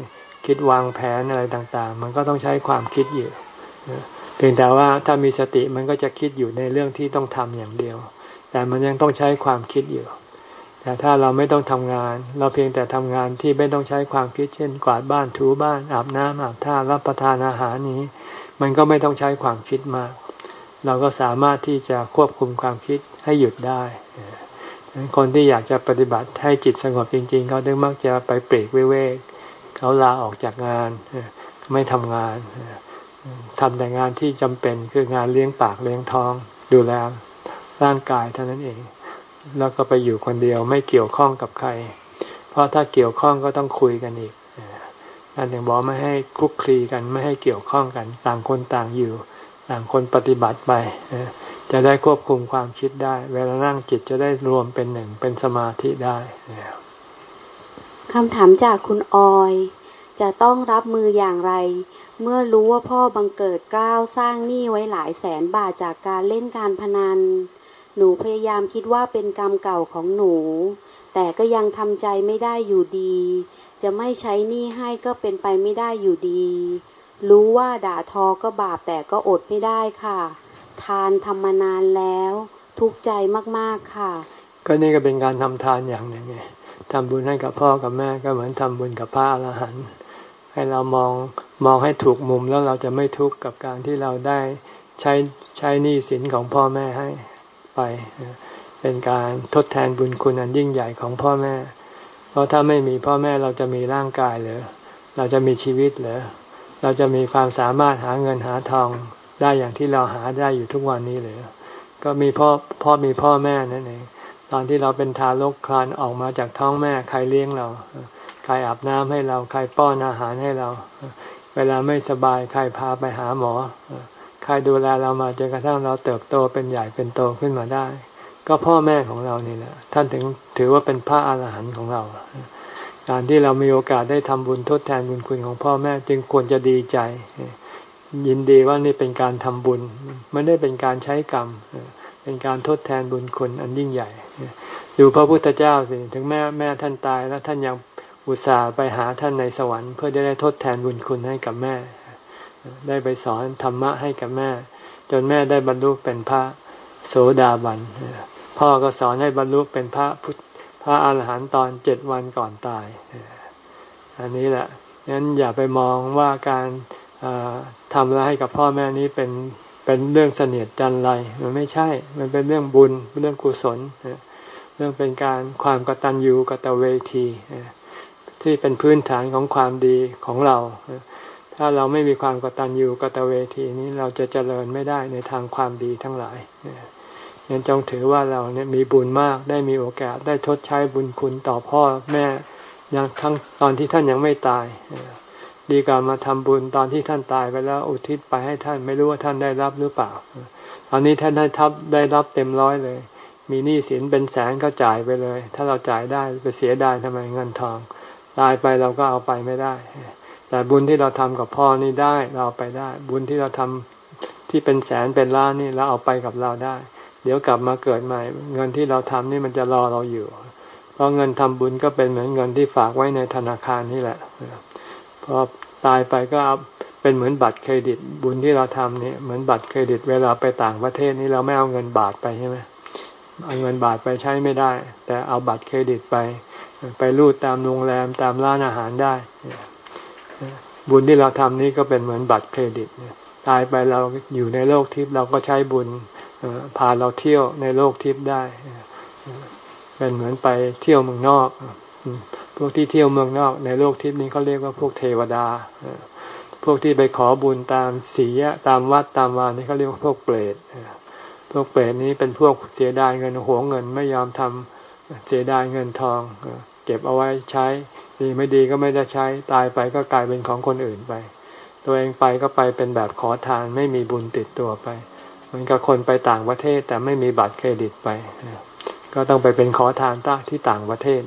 คิดวางแผนอะไรต่างๆมันก็ต้องใช้ความคิดอยู่เพียงแต่ว่าถ้ามีสติมันก็จะคิดอยู่ในเรื่องที่ต้องทำอย่างเดียวแต่มันยังต้องใช้ความคิดอยู่แต่ถ้าเราไม่ต้องทำงานเราเพียงแต่ทำงานที่ไม่ต้องใช้ความคิดเช่นกวาดบ้านถูบ้านอาบน้ำอาบท่ารับประทานอาหารนี้มันก็ไม่ต้องใช้ความคิดมากเราก็สามารถที่จะควบคุมความคิดให้หยุดได้คนที่อยากจะปฏิบัติให้จิตสงบจริงๆเขาถึงมักจะไปปลีกวิเวกเขาลาออกจากงานไม่ทำงานทำแต่งานที่จำเป็นคืองานเลี้ยงปากเลี้ยงท้องดูแลร่างกายเท่านั้นเองแล้วก็ไปอยู่คนเดียวไม่เกี่ยวข้องกับใครเพราะถ้าเกี่ยวข้องก็ต้องคุยกันอีกนั่นถึงบอกไม่ให้คลุกคลีกันไม่ให้เกี่ยวข้องกันต่างคนต่างอยู่ต่างคนปฏิบัติไปจะได้ควบคุมความคิดได้เวลานั่งจิตจะได้รวมเป็นหนึ่งเป็นสมาธิได้คำถามจากคุณออยจะต้องรับมืออย่างไรเมื่อรู้ว่าพ่อบังเกิดเกล้าสร้างหนี้ไว้หลายแสนบาทจากการเล่นการพนันหนูพยายามคิดว่าเป็นกรรมเก่าของหนูแต่ก็ยังทำใจไม่ได้อยู่ดีจะไม่ใช้หนี้ให้ก็เป็นไปไม่ได้อยู่ดีรู้ว่าด่าทอก็บาปแต่ก็อดไม่ได้ค่ะทานทำมานานแล้วทุกข์ใจมากๆค่ะก็นี่ก็เป็นการทำทานอย่างหนึ่งไงทำบุญให้กับพ่อกับแม่ก็เหมือนทำบุญกับพระอรหันต์ให้เรามองมองให้ถูกมุมแล้วเราจะไม่ทุกข์กับการที่เราได้ใช้ใช้หนี้สินของพ่อแม่ให้ไปเป็นการทดแทนบุญคุณอันยิ่งใหญ่ของพ่อแม่เพราะถ้าไม่มีพ่อแม่เราจะมีร่างกายหรือเราจะมีชีวิตหรือเราจะมีความสามารถหาเงินหาทองได้อย่างที่เราหาได้อยู่ทุกวันนี้หรือก็มีพ่อพ่อมีพ่อแม่นั่นเองตอนที่เราเป็นทารกคลานออกมาจากท้องแม่ใครเลี้ยงเราใครอาบน้ำให้เราใครป้อนอาหารให้เราเวลาไม่สบายใครพาไปหาหมอใครดูแลเรามาจนกระทั่งเราเติบโตเป็นใหญ่เป็นโตขึ้นมาได้ก็พ่อแม่ของเรานี่แหละท่านถึงถือว่าเป็นพระอรหันต์ของเราการที่เรามีโอกาสได้ทำบุญทดแทนบุญคุณของพ่อแม่จึงควรจะดีใจยินดีว่านี่เป็นการทำบุญไม่ได้เป็นการใช้กรรมเป็นการทดแทนบุญคุณอันยิ่งใหญ่ดูพระพุทธเจ้าสิถึงแม่แม่ท่านตายแล้วท่านยังอุตส่าห์ไปหาท่านในสวรรค์เพื่อจะได้ทดแทนบุญคุณให้กับแม่ได้ไปสอนธรรมะให้กับแม่จนแม่ได้บรรลุเป็นพระโสดาบันพ่อก็สอนให้บรรลุเป็นพระพุทธพระอรหันต์ตอนเจ็ดวันก่อนตายอันนี้แหละงั้นอย่าไปมองว่าการทำอะไรให้กับพ่อแม่นี้เป็นเป็นเรื่องเสนียดจันไรมันไม่ใช่มันเป็นเรื่องบุญเรื่องกุศลเรื่องเป็นการความกตัญญูกตเวทีที่เป็นพื้นฐานของความดีของเราถ้าเราไม่มีความกตัญญูกตเวทีนี้เราจะเจริญไม่ได้ในทางความดีทั้งหลายงั้นจงถือว่าเราเนี่ยมีบุญมากได้มีโอกาสได้ทดใช้บุญคุณต่อพ่อแม่ยังทั้งตอนที่ท่านยังไม่ตายดีกว่ามาทำบุญตอนที่ท่านตายไปแล้วอุทิศไปให้ท่านไม่รู้ว่าท่านได้รับหรือเปล่าตอนนี้ท่านได้ทับได้รับเต็มร้อยเลยมีหนี้สินเป็นแสนก็จ่ายไปเลยถ้าเราจ่ายได้ไปเสียดายทำไมเงินทองตายไปเราก็เอาไปไม่ได้แต่บุญที่เราทำกับพ่อนี่ได้เราเอาไปได้บุญที่เราทำที่เป็นแสนเป็นล้านนี่เราเอาไปกับเราได้เดี๋ยวกลับมาเกิดใหม่เงินที่เราทำนี่มันจะรอเราอยู่เพราะเงินทำบุญก็เป็นเหมือนเงินที่ฝากไว้ในธนาคารนี่แหละพอตายไปก็เอาเป็นเหมือนบัตรเครดิตบุญที่เราทำนี่เหมือนบัตรเครดิตเวลาไปต่างประเทศนี่เราไม่เอาเงินบาทไปใช่ไหมเอาเงินบาทไปใช้ไม่ได้แต่เอาบัตรเครดิตไปไปรูดตามโรงแรมตามร้านอาหารได้บุญที่เราทำนี่ก็เป็นเหมือนบัตรเครดิตตายไปเราอยู่ในโลกทิพย์เราก็ใช้บุญพาเราเที่ยวในโลกทิพย์ได้เป็นเหมือนไปเที่ยวเมืองนอกพวกที่เที่ยวเมืองนอกในโลกทิพย์นี้เขาเรียกว่าพวกเทวดาพวกที่ไปขอบุญตามศีลตามวัดตามวานี่เขาเรียกว่าพวกเปรตพวกเปรตนี้เป็นพวกเสียดายเงินหวงเงินไม่ยอมทำเสียดายเงินทองเก็บเอาไว้ใช้ดีไม่ดีก็ไม่ได้ใช้ตายไปก็กลายเป็นของคนอื่นไปตัวเองไปก็ไปเป็นแบบขอทานไม่มีบุญติดตัวไปเหมือนกับคนไปต่างประเทศแต่ไม่มีบัตรเครดิตไปก็ต้องไปเป็นขอทานที่ต่างประเทศ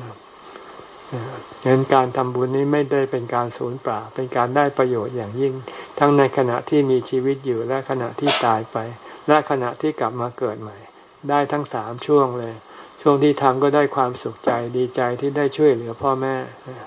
งั้นการทำบุญนี้ไม่ได้เป็นการสูญเปล่าเป็นการได้ประโยชน์อย่างยิ่งทั้งในขณะที่มีชีวิตอยู่และขณะที่ตายไปและขณะที่กลับมาเกิดใหม่ได้ทั้งสามช่วงเลยช่วงที่ทำก็ได้ความสุขใจดีใจที่ได้ช่วยเหลือพ่อแม่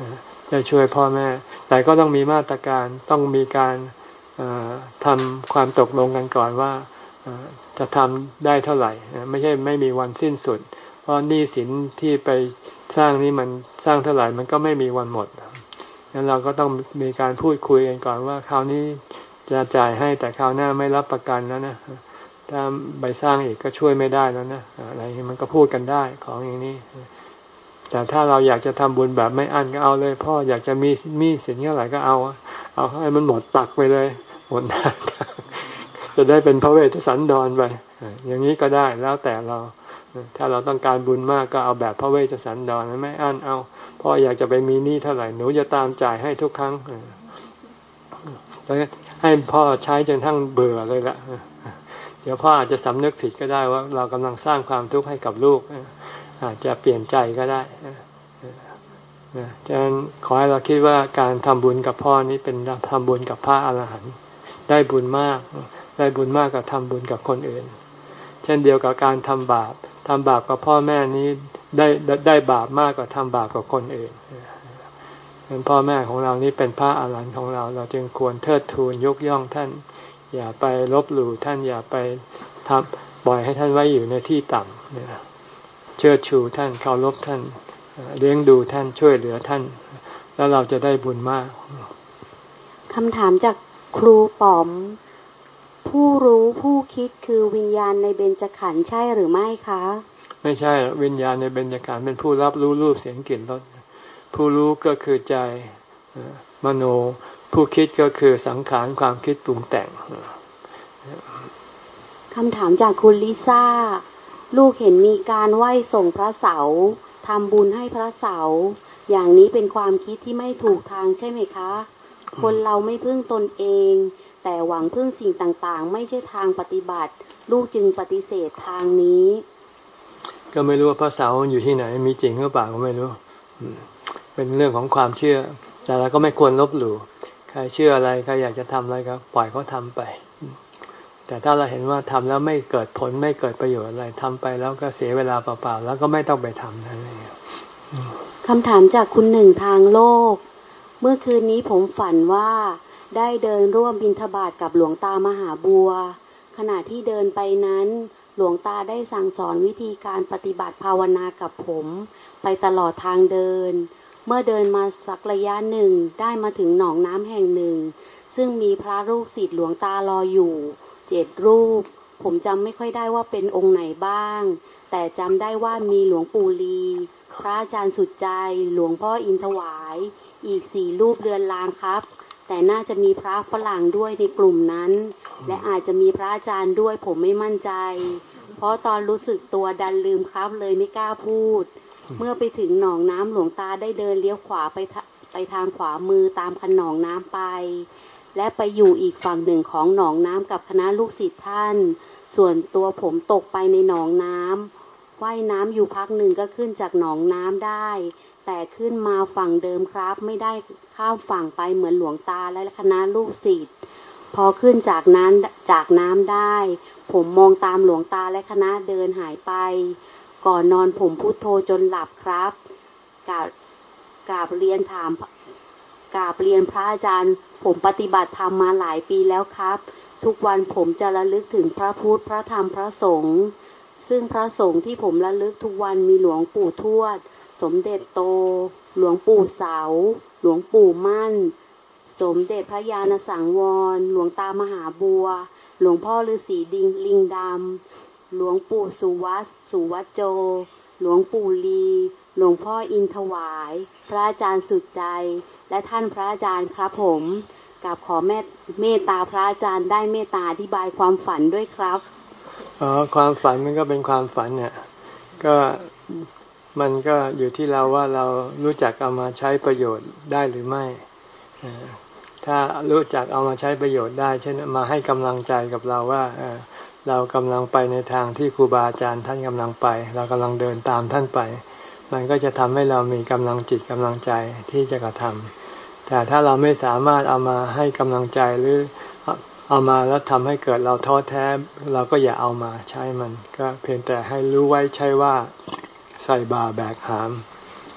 จะช่วยพ่อแม่แต่ก็ต้องมีมาตรการต้องมีการทำความตกลงกันก่อนว่าจะทำได้เท่าไหร่ไม่ใช่ไม่มีวันสิ้นสุดเพราะหนี้สินที่ไปสร้างนี่มันสร้างเท่าไหร่มันก็ไม่มีวันหมดงั้นเราก็ต้องมีการพูดคุยกันก่อนว่าคราวนี้จะจ่ายให้แต่คราวหน้าไม่รับประกันแล้วนะถ้าไปสร้างอีกก็ช่วยไม่ได้แล้วนะอะไรมันก็พูดกันได้ของอย่างนี้แต่ถ้าเราอยากจะทำบุญแบบไม่อั้นก็เอาเลยพ่ออยากจะมีมีสินเท่าไหร่ก็เอาเอาให้มันหมดตักไปเลยหมดได้จะได้เป็นพระเวชสันดรไปอย่างนี้ก็ได้แล้วแต่เราถ้าเราต้องการบุญมากก็เอาแบบพระเวชสันดรไม่อั้นเอาพ่ออยากจะไปมีหนี้เท่าไหร่หนูจะตามจ่ายให้ทุกครั้งแล้วให้พ่อใช้จนทั้งเบื่อเลยละเดี๋ยวพ่ออาจจะสำนึกผิดก็ได้ว่าเรากำลังสร้างความทุกข์ให้กับลูกอาจจะเปลี่ยนใจก็ได้ฉะนั้นขอให้เราคิดว่าการทำบุญกับพ่อนี้เป็นทำบุญกับพระอรหันต์ได้บุญมากได้บุญมากกว่าทำบุญกับคนอื่นเช่นเดียวกับการทำบาปทำบาปกับพ่อแม่นี้ได้ได้บาปมากกว่าทำบาปกับคนอื่นเป็นพ่อแม่ของเรานี่เป็นพระอรหันต์ของเราเราจึงควรเทิดทูนยกย่องท่านอย่าไปลบหลู่ท่านอย่าไปทำปล่อยให้ท่านไว้อยู่ในที่ต่ำเชิดชูท่านเคารพท่านเลี้ยงดูท่านช่วยเหลือท่านแล้วเราจะได้บุญมากคำถามจากครูป๋อมผู้รู้ผู้คิดคือวิญญาณในเบญจขันธ์ใช่หรือไม่คะไม่ใช่วิญญาณในเบญจขันธ์เป็นผู้รับรู้รูปเสียงกลิ่นรสผู้รู้ก็คือใจมโนผู้คิดก็คือสังขารความคิดปรุงแต่งคำถามจากคุณลิซ่าลูกเห็นมีการไหว้ส่งพระเสาทำบุญให้พระเสาอย่างนี้เป็นความคิดที่ไม่ถูกทางใช่ไหมคะคนเราไม่พึ่งตนเองแต่หวังพึ่งสิ่งต่างๆไม่ใช่ทางปฏิบัติลูกจึงปฏิเสธทางนี้ก็ไม่รู้ว่าพระเสาอยู่ที่ไหนมีจริงหรือเปล่าก็ไม่รู้เป็นเรื่องของความเชื่อแต่เราก็ไม่ควรลบหลู่ใครเชื่ออะไรใครอยากจะทำอะไรก็ปล่อยเขาทำไปแต่ถ้าเราเห็นว่าทำแล้วไม่เกิดผลไม่เกิดประโยชน์อะไรทำไปแล้วก็เสียเวลาเปล่าๆแล้วก็ไม่ต้องไปทำนั่นเองคำถามจากคุณหนึ่งทางโลกเมื่อคืนนี้ผมฝันว่าได้เดินร่วมบิณฑบาตกับหลวงตามหาบัวขณะที่เดินไปนั้นหลวงตาได้สั่งสอนวิธีการปฏิบัติภาวนากับผมไปตลอดทางเดินเมื่อเดินมาสักระยะหนึ่งได้มาถึงหนองน้ำแห่งหนึ่งซึ่งมีพระลูกศิษย์หลวงตารออยู่เจ็ดรูปผมจำไม่ค่อยได้ว่าเป็นองค์ไหนบ้างแต่จำได้ว่ามีหลวงปู่ลีพระอาจารย์สุดใจหลวงพ่ออินทวายอีกสี่รูปเรือนรางครับแต่น่าจะมีพระฝรั่งด้วยในกลุ่มนั้นและอาจจะมีพระอาจารย์ด้วยผมไม่มั่นใจเพราะตอนรู้สึกตัวดันลืมครับเลยไม่กล้าพูดเมื่อไปถึงหนองน้ำหลวงตาได้เดินเลี้ยวขวาไปไปทางขวามือตามคันหนองน้ำไปและไปอยู่อีกฝั่งหนึ่งของหนองน้ำกับคณะลูกศิษย์ท่านส่วนตัวผมตกไปในหนองน้ำว่ายน้ำอยู่พักหนึ่งก็ขึ้นจากหนองน้ำได้แต่ขึ้นมาฝั่งเดิมครับไม่ได้ข้ามฝั่งไปเหมือนหลวงตาและคณะลูกศิษย์พอขึ้นจากน้ำจากน้ำได้ผมมองตามหลวงตาและคณะเดินหายไปก่อนนอนผมพุทโธจนหลับครับกราบกราบเรียนถามกราบเรียนพระอาจารย์ผมปฏิบัติธรรมมาหลายปีแล้วครับทุกวันผมจะระลึกถึงพระพุทธพระธรรมพระสงฆ์ซึ่งพระสงฆ์ที่ผมระลึกทุกวันมีหลวงปู่ทวดสมเด็จโตหลวงปู่เสาหลวงปู่มั่นสมเด็จพระญาณสังวรหลวงตามหาบัวหลวงพ่อฤาษีดิงลิงดำหลวงปู่สุวัตสุวัจโจหลวงปู่ลีหลวงพ่ออินทวายพระอาจารย์สุดใจและท่านพระอาจารย์ครับผมกราบขอเมตตาพระอาจารย์ได้เมตตาอธิบายความฝันด้วยครับอ๋อความฝันมันก็เป็นความฝันเนี่ยก็มันก็อยู่ที่เราว่าเรารู้จักเอามาใช้ประโยชน์ได้หรือไม่ถ้ารู้จักเอามาใช้ประโยชน์ได้เช่นมาให้กำลังใจกับเราว่าเรากำลังไปในทางที่ครูบาอาจารย์ท่านกำลังไปเรากำลังเดินตามท่านไปมันก็จะทำให้เรามีกำลังจิตกำลังใจที่จะกระทำแต่ถ้าเราไม่สามารถเอามาให้กำลังใจหรือเอามาแล้วทำให้เกิดเราท้อแท้เราก็อย่าเอามาใช้มันก็เพียงแต่ให้รู้ไว้ใช่ว่าใส่บาแบกหาม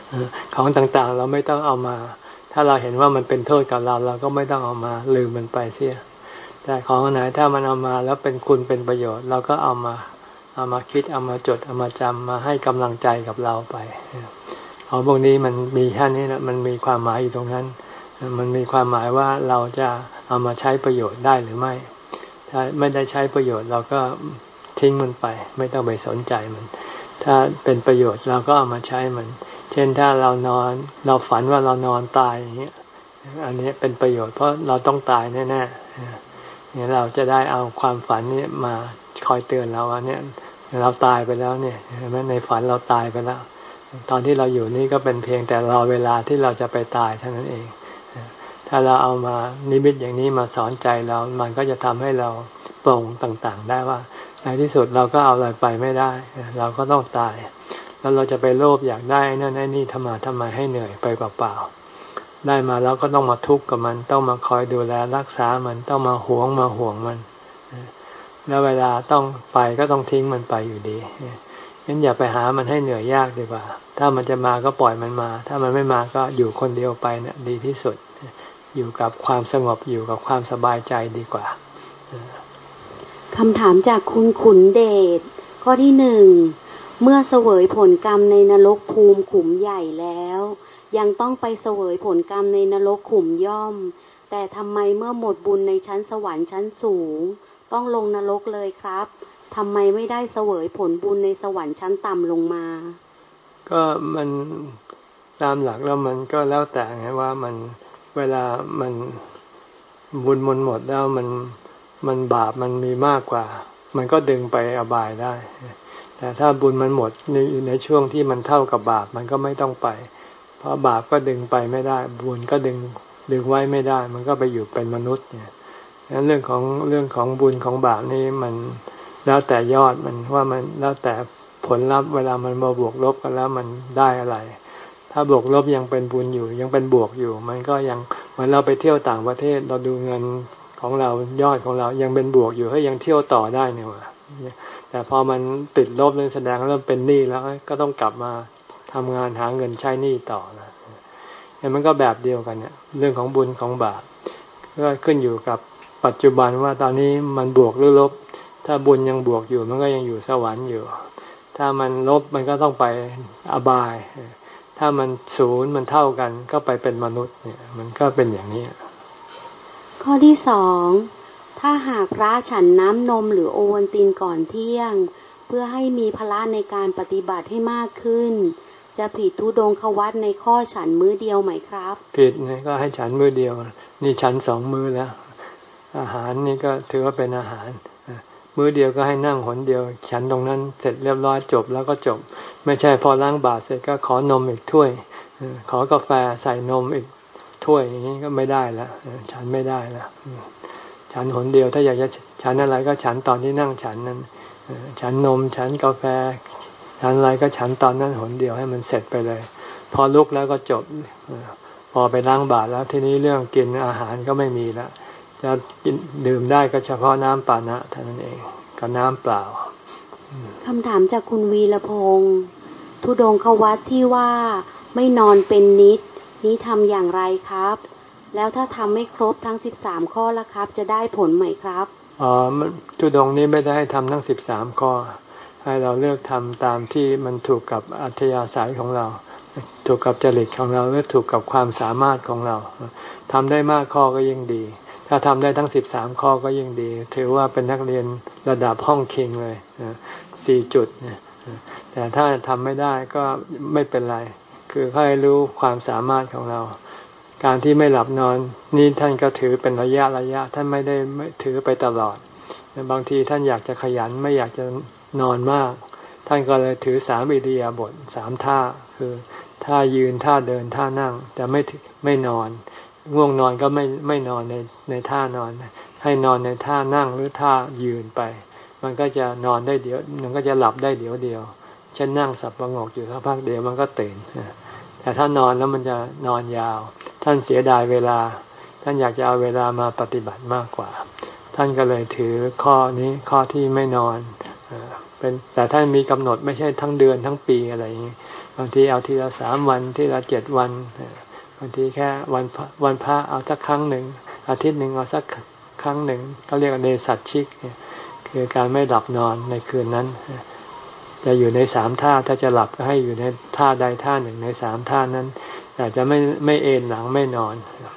ของต่างๆเราไม่ต้องเอามาถ้าเราเห็นว่ามันเป็นโทษกับเราเราก็ไม่ต้องเอามาลืมมันไปเสียแต่ของไหนถ้ามันเอามาแล้วเป็นคุณเป็นประโยชน์เราก็เอามาเอามาคิดเอามาจดเอามาจำมาให้กำลังใจกับเราไปของพวกนี้มันมีแค่นี้นะมันมีความหมายอยู่ตรงนั้นมันมีความหมายว่าเราจะเอามาใช้ประโยชน์ได้หรือไม่ถ้าไม่ได้ใช้ประโยชน์เราก็ทิ้งมันไปไม่ต้องไปสนใจมันถ้าเป็นประโยชน์เราก็เอามาใช้มันเช่นถ้าเรานอนเราฝันว่าเรานอนตายอย่างเงี้ยอันนี้เป็นประโยชน์เพราะเราต้องตายแน่ๆเนี่ยเราจะได้เอาความฝันนี้มาคอยเตือนเราว่าเนี่ยเราตายไปแล้วเนี่ยเห็นไหมในฝันเราตายไปแล้วตอนที่เราอยู่นี่ก็เป็นเพียงแต่รอเวลาที่เราจะไปตายเท่านั้นเองถ้าเราเอามานิมิตอย่างนี้มาสอนใจเรามันก็จะทำให้เราปลงต่างๆได้ว่าในที่สุดเราก็เอาอะไรไปไม่ได้เราก็ต้องตายแล้วเราจะไปโลภอยากได้นั่นไอ้นี่ทำมาทำไมให้เหนื่อยไปเปล่าๆได้มาแล้วก็ต้องมาทุกข์กับมันต้องมาคอยดูแลรักษามันต้องมาหวงมาห่วงมันแล้วเวลาต้องไปก็ต้องทิ้งมันไปอยู่ดีงั้นอย่าไปหามันให้เหนื่อยยากดีกว่าถ้ามันจะมาก็ปล่อยมันมาถ้ามันไม่มาก็อยู่คนเดียวไปเนี่ยดีที่สุดอยู่กับความสงบอยู่กับความสบายใจดีกว่าคำถามจากคุณขุนเดชข้อที่หนึ่งเมื่อเสวยผลกรรมในนรกภูมิขุมใหญ่แล้วยังต้องไปเสวยผลกรรมในนรกขุมย่อมแต่ทำไมเมื่อหมดบุญในชั้นสวรรค์ชั้นสูงต้องลงนรกเลยครับทำไมไม่ได้เสวยผลบุญในสวรรค์ชั้นต่ำลงมาก็มันตามหลักแล้วมันก็แล้วแต่ไงว่ามันเวลามันบุญมันหมดแล้วมันมันบาปมันมีมากกว่ามันก็ดึงไปอบายได้แต่ถ้าบุญมันหมดในในช่วงที่มันเท่ากับบาปมันก็ไม่ต้องไปเพราะบาปก็ดึงไปไม่ได้บุญก็ดึงดึงไว้ไม่ได้มันก็ไปอยู่เป็นมนุษย์เนี่ยงั้นเรื่องของเรื่องของบุญของบาปนี่มันแล้วแต่ยอดมันว่ามันแล้วแต่ผลลัพธ์เวลามันมาบวกลบกันแล้วมันได้อะไรถ้าบวกลบยังเป็นบุญอยู่ยังเป็นบวกอยู่มันก็ยังเหมือนเราไปเที่ยวต่างประเทศเราดูเงินของเรายอดของเรายังเป็นบวกอยู่ให้ยังเที่ยวต่อได้เนี่ยว่ะแต่พอมันติดลบเลยแสดงเริ่มเป็นหนี้แล้วก็ต้องกลับมาทำงานหาเงินใช้หนี้ต่อนะเนี่ยมันก็แบบเดียวกันเนี่ยเรื่องของบุญของบาปก็ขึ้นอยู่กับปัจจุบันว่าตอนนี้มันบวกหรือลบถ้าบุญยังบวกอยู่มันก็ยังอยู่สวรรค์อยู่ถ้ามันลบมันก็ต้องไปอบายถ้ามันศูนย์มันเท่ากันก็ไปเป็นมนุษย์เนี่ยมันก็เป็นอย่างนี้ข้อที่สองถ้าหากพระฉันน้ำนมหรือโอวัลตินก่อนเที่ยงเพื่อให้มีพละในการปฏิบัติให้มากขึ้นจะผิดธุดงควัตในข้อฉันมื้อเดียวไหมครับผิดนะก็ให้ฉันมื้อเดียวนี่ฉันสองมื้อแล้วอาหารนี่ก็ถือว่าเป็นอาหารมื้อเดียวก็ให้นั่งหนเดียวฉันตรงนั้นเสร็จเรียบร้อยจบแล้วก็จบไม่ใช่พอล้างบาตรเสร็จก็ขอนมอีกถ้วยขอกาแฟใส่นมอีกถ้วยอย่างนี้ก็ไม่ได้แล้วฉันไม่ได้แล้วฉันหนเดียวถ้าอยากจะฉันอะไรก็ฉันตอนที่นั่งฉันนั้นฉันนมฉันกาแฟฉันอะไรก็ฉันตอนนั้นหนเดียวให้มันเสร็จไปเลยพอลุกแล้วก็จบพอไปล้างบาตรแล้วทีนี้เรื่องกินอาหารก็ไม่มีแล้วจะกินดื่มได้ก็เฉพาะน้ำปานะเท่านั้นเองกับน้ำเปล่าคำถามจากคุณวีรพงศ์ธุดงควัตที่ว่าไม่นอนเป็นนิดนี้ทำอย่างไรครับแล้วถ้าทำไม่ครบทั้งสิบสามข้อแล้วครับจะได้ผลไหมครับอ๋อธุดงนี้ไม่ได้ให้ทำทั้งสิบสามข้อให้เราเลือกทำตามที่มันถูกกับอัธยาศัยของเราถูกกับจริตของเราหรือถูกกับความสามารถของเราทำได้มากข้อก็ยิ่งดีถ้าทำได้ทั้งสิบสามข้อก็ยิ่งดีถือว่าเป็นนักเรียนระดับห้องคิงเลยสี่จุดแต่ถ้าทำไม่ได้ก็ไม่เป็นไรคือให้รู้ความสามารถของเราการที่ไม่หลับนอนนี่ท่านก็ถือเป็นระยะระยะท่านไม่ได้ไม่ถือไปตลอดบางทีท่านอยากจะขยันไม่อยากจะนอนมากท่านก็เลยถือสามอิริยาบถสามท่าคือท่ายืนท่าเดินท่านั่งแต่ไม่ไม่นอนง่วงนอนก็ไม่ไม่นอนในในท่านอนให้นอนในท่านั่งหรือท่ายืนไปมันก็จะนอนได้เดี๋ยวมันก็จะหลับได้เดี๋ยวเดียวเช่นนั่งสับประงกอยู่สักพักเดียวมันก็ตื่นแต่ถ้านอนแล้วมันจะนอนยาวท่านเสียดายเวลาท่านอยากจะเอาเวลามาปฏิบัติมากกว่าท่านก็เลยถือข้อนี้ข้อที่ไม่นอนเป็นแต่ท่านมีกำหนดไม่ใช่ทั้งเดือนทั้งปีอะไรอย่างนี้บางทีเอาทีละสามวันทีละเจ็ดวันบางทีแค่วันวันพระเอาสักครั้งหนึ่งอาทิตย์หนึ่งเอาสักครั้งหนึ่งเขาเรียกว่าเนสัตชิกคือการไม่หลับนอนในคืนนั้นจะอยู่ในสามท่าถ้าจะหลับก็ให้อยู่ในท่าใดท่าหนึ่งในสามท่านั้นแต่จะไม่ไม่เอนหลังไม่นอน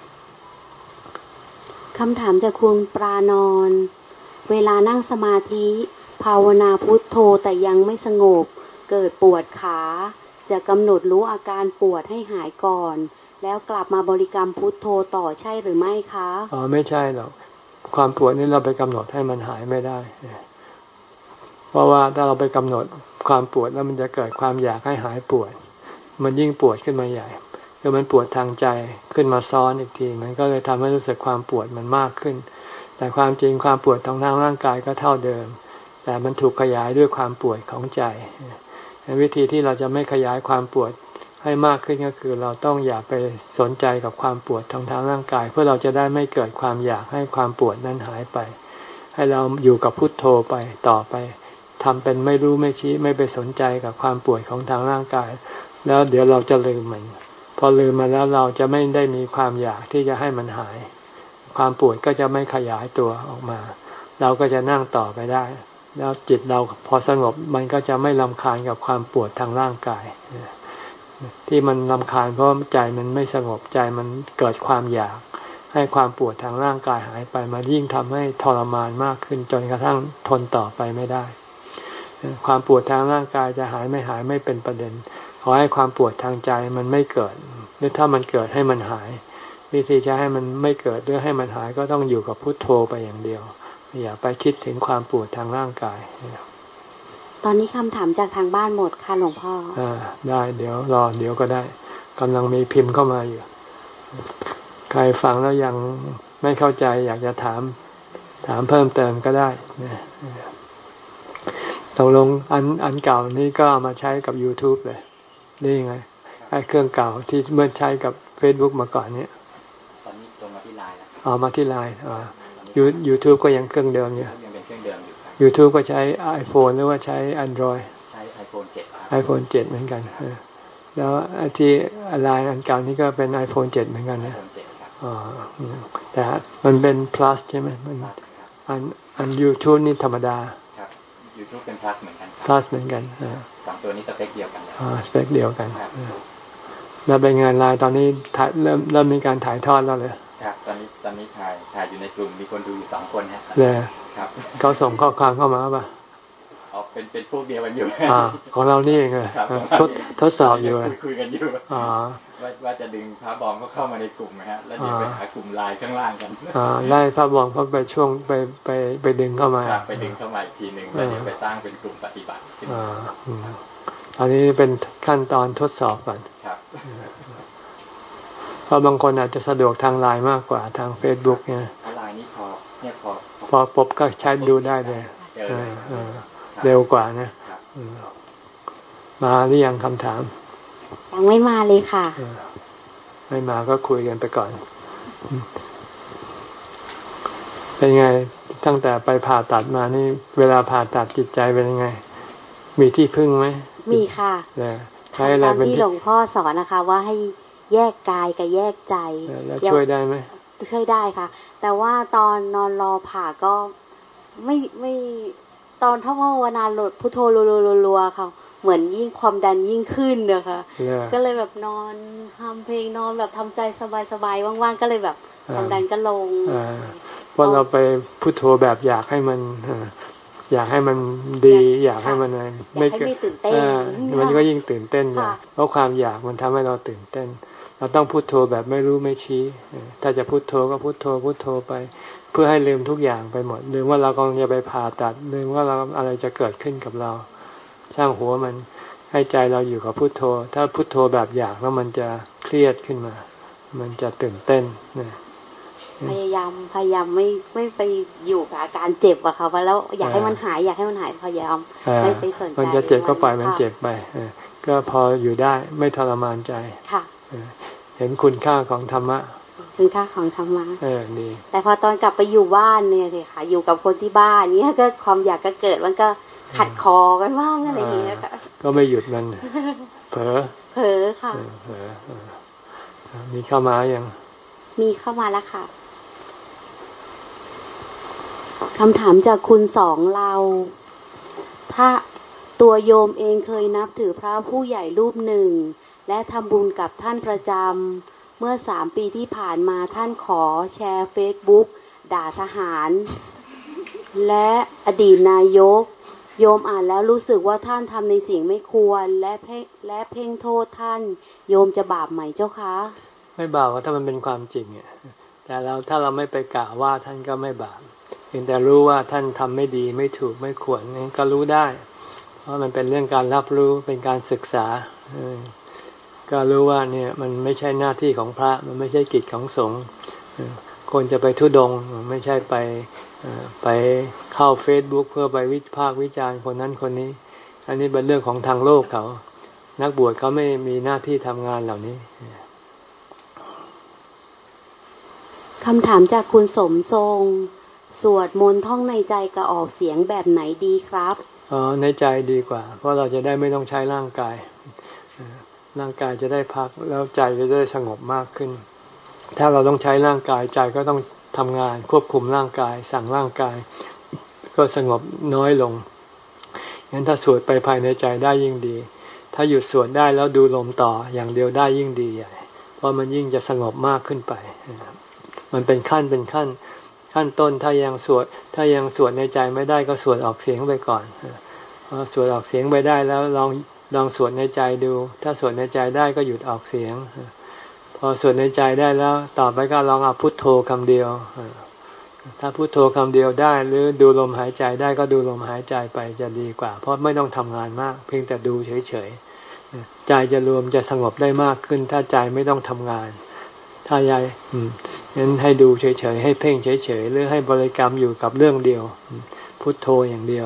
คำถามจากคุณปรานนท์เวลานั่งสมาธิภาวนาพุทโธแต่ยังไม่สงบเกิดปวดขาจะกำหนดรู้อาการปวดให้หายก่อนแล้วกลับมาบริกรรมพุทโธต่อใช่หรือไม่คะอ๋อไม่ใช่หรอกความปวดนี้เราไปกำหนดให้มันหายไม่ได้เพราะว่าถ้าเราไปกำหนดความปวดแล้วมันจะเกิดความอยากให้หายปวดมันยิ่งปวดขึ้นมาใหญ่คือมันปวดทางใจขึ้นมาซ้อนอีกทีมันก็เลยทำให้รู้สึกความปวดมันมากขึ้นแต่ความจริงความปวดทางทางร่างกายก็เท่าเดิมแต่มันถูกขยายด้วยความปวดของใจวิธีที่เราจะไม่ขยายความปวดให้มากขึ้นก็คือเราต้องอย่าไปสนใจกับความปวดทางทางร่างกายเพื่อเราจะได้ไม่เกิดความอยากให้ความปวดนั้นหายไปให้เราอยู่กับพุทโธไปต่อไปทำเป็นไม่รู้ไม่ชี้ไม่ไปสนใจกับความปวดของทางร่างกายแล้วเดี๋ยวเราจะลืมมันพอลืมมาแล้วเราจะไม่ได้มีความอยากที่จะให้มันหายความปวดก็จะไม่ขยายตัวออกมาเราก็จะนั่งต่อไปได้แล้วจิตเราพอสงบมันก็จะไม่รำคาญกับความปวดทางร่างกายที่มันรำคาญเพราะใจมันไม่สงบใจมันเกิดความอยากให้ความปวดทางร่างกายหายไปมันยิ่งทำให้ทรมานมากขึ้นจนกระทั่งทนต่อไปไม่ได้ความปวดทางร่างกายจะหายไม่หายไม่เป็นประเด็นขอให้ความปวดทางใจมันไม่เกิดหรือถ้ามันเกิดให้มันหายวิธีจะให้มันไม่เกิดหรือให้มันหายก็ต้องอยู่กับพุทโธไปอย่างเดียวอย่าไปคิดถึงความปวดทางร่างกายตอนนี้คำถามจากทางบ้านหมดค่ะหลวงพ่ออ่าได้เดี๋ยวรอเดี๋ยวก็ได้กำลังมีพิมพ์เข้ามาอยู่ใครฟังแล้วยังไม่เข้าใจอยากจะถามถามเพิ่มเติมก็ได้ตกลงอันอันเก่านี้ก็เอามาใช้กับ YouTube เลยนี่ไงไอ้เครื่องเก่าที่เมื่อใช้กับ Facebook มาก่อนเนี่ยตอนนี้ลงมาที่ไลน์แล้วเอามาที่ไลน์อ่า YouTube ก็ยังเครื่องเดิมอยู่ยังเป็นเครื่องเดิมอยู่ครับ YouTube ก็ใช้ iPhone หรือว่าใช้ Android ใช้ iPhone เจ็ดครับ iPhone เจ็ดเหมือนกันแล้วไอ้ที่ไลน์อันเก่านี้ก็เป็น iPhone เจ็ดเหมือนกันนะอ๋อแต่มันเป็น plus ใช่ไหมมันอันอัน YouTube นี่ธรรมดาครับ YouTube เป็น plus เหมือนกัน plus เหมือนกันสองตัวนี้สเปคเดียวกันอ๋อสเปคเดียวกันแล้วเป็นงานไลน์ตอนนี้ถ่ายเริ่มเริ่มมีการถ่ายทอดแล้วเลยครับตอนนี้ตอนนี้ถ่ายถ่ายอยู่ในกลุ่มมีคนดูอยู่สองคนฮะเลยครับเขาส่งข้อความเข้ามาป่ะอ๋อเป็นเป็นพวกเดียวกันอยู่อ่าของเรานี่เองเลยทดทดสอบอยู่คุยกันอยู่อ๋อว่าว่าจะดึงพระบอมก็เข้ามาในกลุ่มนะฮะแล้วเดี๋ยวไปหากลุ่มไลน์ข้างล่างกันอ่าไล่พระบอมเขาไปช่วงไปไปไปดึงเข้ามาไปดึงเข้ามาอีกทีหนึ่งแล้วเดี๋ยวไปสร้างเป็นกลุ่มปฏิบัติอ่าอันนี้เป็นขั้นตอนทดสอบก่อนครับเพราะบางคนอาจจะสะดวกทางไลน์มากกว่าทาง Facebook เนี่ยไลน์นี่พอเนี่ยพอพอปุ๊บก็ใช้ดูได้เลยเร็วกว่านะมาหรือยังคำถามยังไม่มาเลยค่ะไม่มาก็คุยกันไปก่อนเป็นไงตั้งแต่ไปผ่าตัดมานี่เวลาผ่าตัดจิตใจเป็นยังไงมีที่พึ่งไหมมีค่ะใช้อะไรเป็นที่หลวงพ่อสอนนะคะว่าให้แยกกายกับแยกใจแล้วช่วยได้ไหมช่วยได้ค่ะแต่ว่าตอนนอนรอผ่าก็ไม่ไม่ตอนท่องภาวนาหลุดพุทโธรัวๆๆค่ะเหมือนยิ่งความดันยิ่งขึ้นนะคะก็เลยแบบนอนทำเพลงนอนแบบทำใจสบายๆว่างๆก็เลยแบบความดันก็ลงเพราะเราไปพุทโธแบบอยากให้มันอยากให้มันดีอยากให้มันอะไรไม่ตื่นเต้นมันก็ยิ่งตื่นเต้นใหญ่เพราะความอยากมันทำให้เราตื่นเต้นเราต้องพุทโธแบบไม่รู้ไม่ชี้ถ้าจะพุทโธก็พุทโธพุทโธไปเพื่อให้ลืมทุกอย่างไปหมดลืมว่าเรากำลังจะไปผ่าตัดลืมว่าเราอะไรจะเกิดขึ้นกับเราช่างหัวมันให้ใจเราอยู่กับพุทโธถ้าพุทโธแบบอยากแล้วมันจะเครียดขึ้นมามันจะตื่นเต้นพยายามพยายามไม่ไม่ไปอยู่กับอาการเจ็บอะค่ะเพราะแล้วอยากให้มันหายอยากให้มันหายพยายามไม่ไปสนใจมันจะเจ็บก็ปล่อยมันเจ็บไปก็พออยู่ได้ไม่ทรมานใจค่ะเห็นคุณค่าของธรรมะคุณค่าของธรรมะเออดีแต่พอตอนกลับไปอยู่บ้านเนี่ยสิค่ะอยู่กับคนที่บ้านเนี้ยก็ความอยากก็เกิดมันก็ขัดคอกันบ้างอะไรอย่างเงี้ยค่ะก็ไม่หยุดมันเผลอเผลอค่ะเผลอมีเข้ามายังมีเข้ามาแล้วค่ะคำถามจากคุณสองเราถ้าตัวโยมเองเคยนับถือพระผู้ใหญ่รูปหนึ่งและทำบุญกับท่านประจำเมื่อสามปีที่ผ่านมาท่านขอแชร์เฟซบุ๊กด่าทหารและอดีตนายกโยมอ่านแล้วรู้สึกว่าท่านทำในสิ่งไม่ควรและเพ่งและเพ่งโทษท่านโยมจะบาปไหมเจ้าคะไม่บาปถ้ามันเป็นความจริงเนี่ยแต่เราถ้าเราไม่ไปกล่าวว่าท่านก็ไม่บาปเพียงแต่รู้ว่าท่านทำไม่ดีไม่ถูกไม่ควรนี่ก็รู้ได้เพราะมันเป็นเรื่องการรับรู้เป็นการศึกษาก็รู้ว่าเนี่ยมันไม่ใช่หน้าที่ของพระมันไม่ใช่กิจของสงฆ์คนจะไปธุดงค์ไม่ใช่ไปไปเข้า Facebook เพื่อไปวิพากษ์วิจารณ์คนนั้นคนนี้อันนี้เป็นเรื่องของทางโลกเขานักบวชเขาไม่มีหน้าที่ทำงานเหล่านี้คำถามจากคุณสมทรงสวดมนต์ท่องในใจกับออกเสียงแบบไหนดีครับอ๋อในใจดีกว่าเพราะเราจะได้ไม่ต้องใช้ร่างกายร่างกายจะได้พักแล้วใจจะได้สงบมากขึ้นถ้าเราต้องใช้ร่างกายใจก็ต้องทำงานควบคุมร่างกายสั่งร่างกายก็สงบน้อยลงงั้นถ้าสวดไปภายในใจได้ยิ่งดีถ้าหยุดสวดได้แล้วดูลมต่ออย่างเดียวได้ยิ่งดีใหญ่เพราะมันยิ่งจะสงบมากขึ้นไปมันเป็นขั้นเป็นขั้นขั้นต้นถ้ายังสวดถ้ายังสวดในใจไม่ได้ก็สวดออกเสียงไปก่อนพอสวดออกเสียงไปได้แล้วลองลองสวดในใจดูถ้าสวดในใจได้ก็หยุดออกเสียงพอสวดในใจได้แล้วต่อไปก็ลองเอาพุทโธคำเดียวถ้าพุทโธคำเดียวได้หรือดูลมหายใจได้ก็ดูลมหายใจไปจะดีกว่าเพราะไม่ต้องทำงานมากเพียงแต่ดูเฉยๆใจจะรวมจะสงบได้มากขึ้นถ้าใจไม่ต้องทำงานถ้ายายงั้นให้ดูเฉยๆให้เพ่งเฉยๆหรือให้บริกรรมอยู่กับเรื่องเดียวพุทโธอย่างเดียว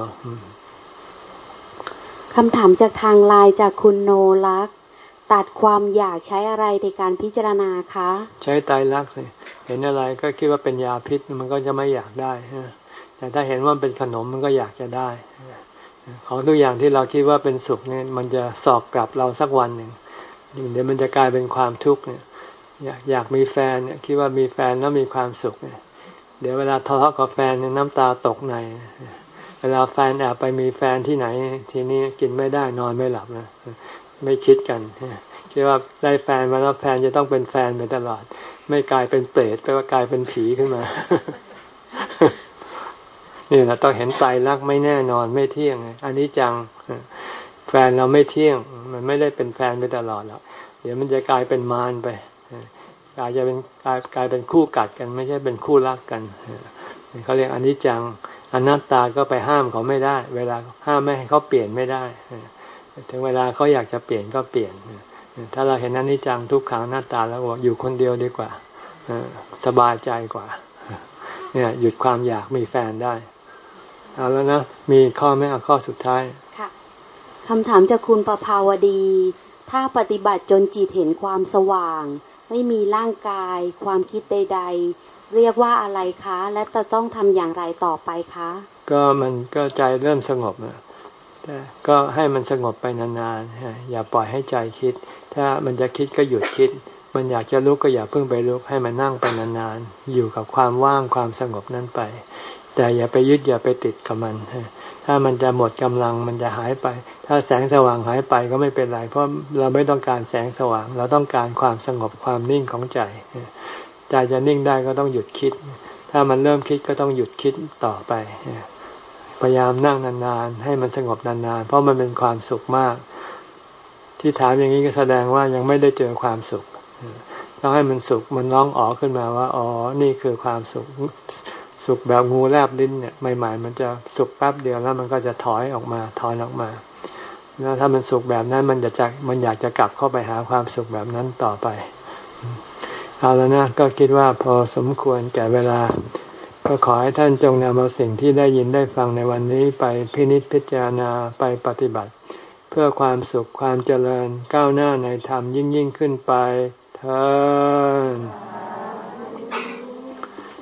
คำถามจากทางไลน์จากคุณโนลักษ์ตัดความอยากใช้อะไรในการพิจารณาคะใช้ไตรลักษณ์สิเห็นอะไรก็คิดว่าเป็นยาพิษมันก็จะไม่อยากได้แต่ถ้าเห็นว่าเป็นขนมมันก็อยากจะได้ของทุกอย่างที่เราคิดว่าเป็นสุขเนี่ยมันจะสอบกลับเราสักวันหนึ่งเดี๋ยวมันจะกลายเป็นความทุกข์เนี่ยอยากอยากมีแฟนเนี่ยคิดว่ามีแฟนแล้วมีความสุขเนี่ยเดี๋ยวเวลาทะเลาะกับแฟนเนี่ยน้ำตาตกในเวลาแฟนแอบไปมีแฟนที่ไหนทีนี้กินไม่ได้นอนไม่หลับนะไม่คิดกันคิดว่าได้แฟนมาแล้วแฟนจะต้องเป็นแฟนไปตลอดไม่กลายเป็นเปรตไปว่ากลายเป็นผีขึ้นมานี่แหละต้องเห็นไตรลักษณ์ไม่แน่นอนไม่เที่ยงอันนี้จังแฟนเราไม่เที่ยงมันไม่ได้เป็นแฟนไปตลอดหรอกเดี๋ยวมันจะกลายเป็นมารไปกลายจะเป็นกลายกลายเป็นคู่กัดกันไม่ใช่เป็นคู่รักกันเขาเรียกอนิจจังอนัตตาก็ไปห้ามเขาไม่ได้เวลาห้ามไม่ให้เขาเปลี่ยนไม่ได้ถึงเวลาเขาอยากจะเปลี่ยนก็เปลี่ยนถ้าเราเห็นอนิจจังทุกขังอนัตตาแล้วบอกอยู่คนเดียวดีกว่าสบายใจกว่าเนี่ยหยุดความอยากมีแฟนได้เอาแล้วนะมีข้อไหมเอาข้อสุดท้ายค่ะคำถามจากคุณประภาวดีถ้าปฏิบัติจนจิตเห็นความสว่างไม่มีร่างกายความคิดใดๆเรียกว่าอะไรคะและจะต้องทำอย่างไรต่อไปคะก็มันก็ใจเริ่มสงบนะแต่ก็ให้มันสงบไปนานๆอย่าปล่อยให้ใจคิดถ้ามันจะคิดก็หยุดคิดมันอยากจะลุกก็อย่าเพิ่งไปลุกให้มันนั่งไปนานๆอยู่กับความว่างความสงบนั้นไปแต่อย่าไปยึดอย่าไปติดกับมันถ้ามันจะหมดกำลังมันจะหายไปถ้าแสงสว่างหายไปก็ไม่เป็นไรเพราะเราไม่ต้องการแสงสว่างเราต้องการความสงบความนิ่งของใจใจจะนิ่งได้ก็ต้องหยุดคิดถ้ามันเริ่มคิดก็ต้องหยุดคิดต่อไปพยายามนั่งนานๆให้มันสงบนานๆเพราะมันเป็นความสุขมากที่ถามอย่างนี้ก็แสดงว่ายังไม่ได้เจอความสุขต้องให้มันสุขมันร้องอ๋อขึ้นมาว่าอ๋อนี่คือความสุขสุขแบบงูแลบลิ้นเนี่ยใหม่ๆมันจะสุขแป๊บเดียวแล้วมันก็จะถอยออกมาถอนออกมาแล้วถ้ามันสุขแบบนั้นมันจะจะมันอยากจะกลับเข้าไปหาความสุขแบบนั้นต่อไปเอาแล้วนะก็คิดว่าพอสมควรแก่เวลาก็ขอให้ท่านจงนำเอาสิ่งที่ได้ยินได้ฟังในวันนี้ไปพินิจพิจารณาไปปฏิบัติเพื่อความสุขความเจริญก้าวหน้าในธรรมยิ่งยิ่งขึ้นไปเถิด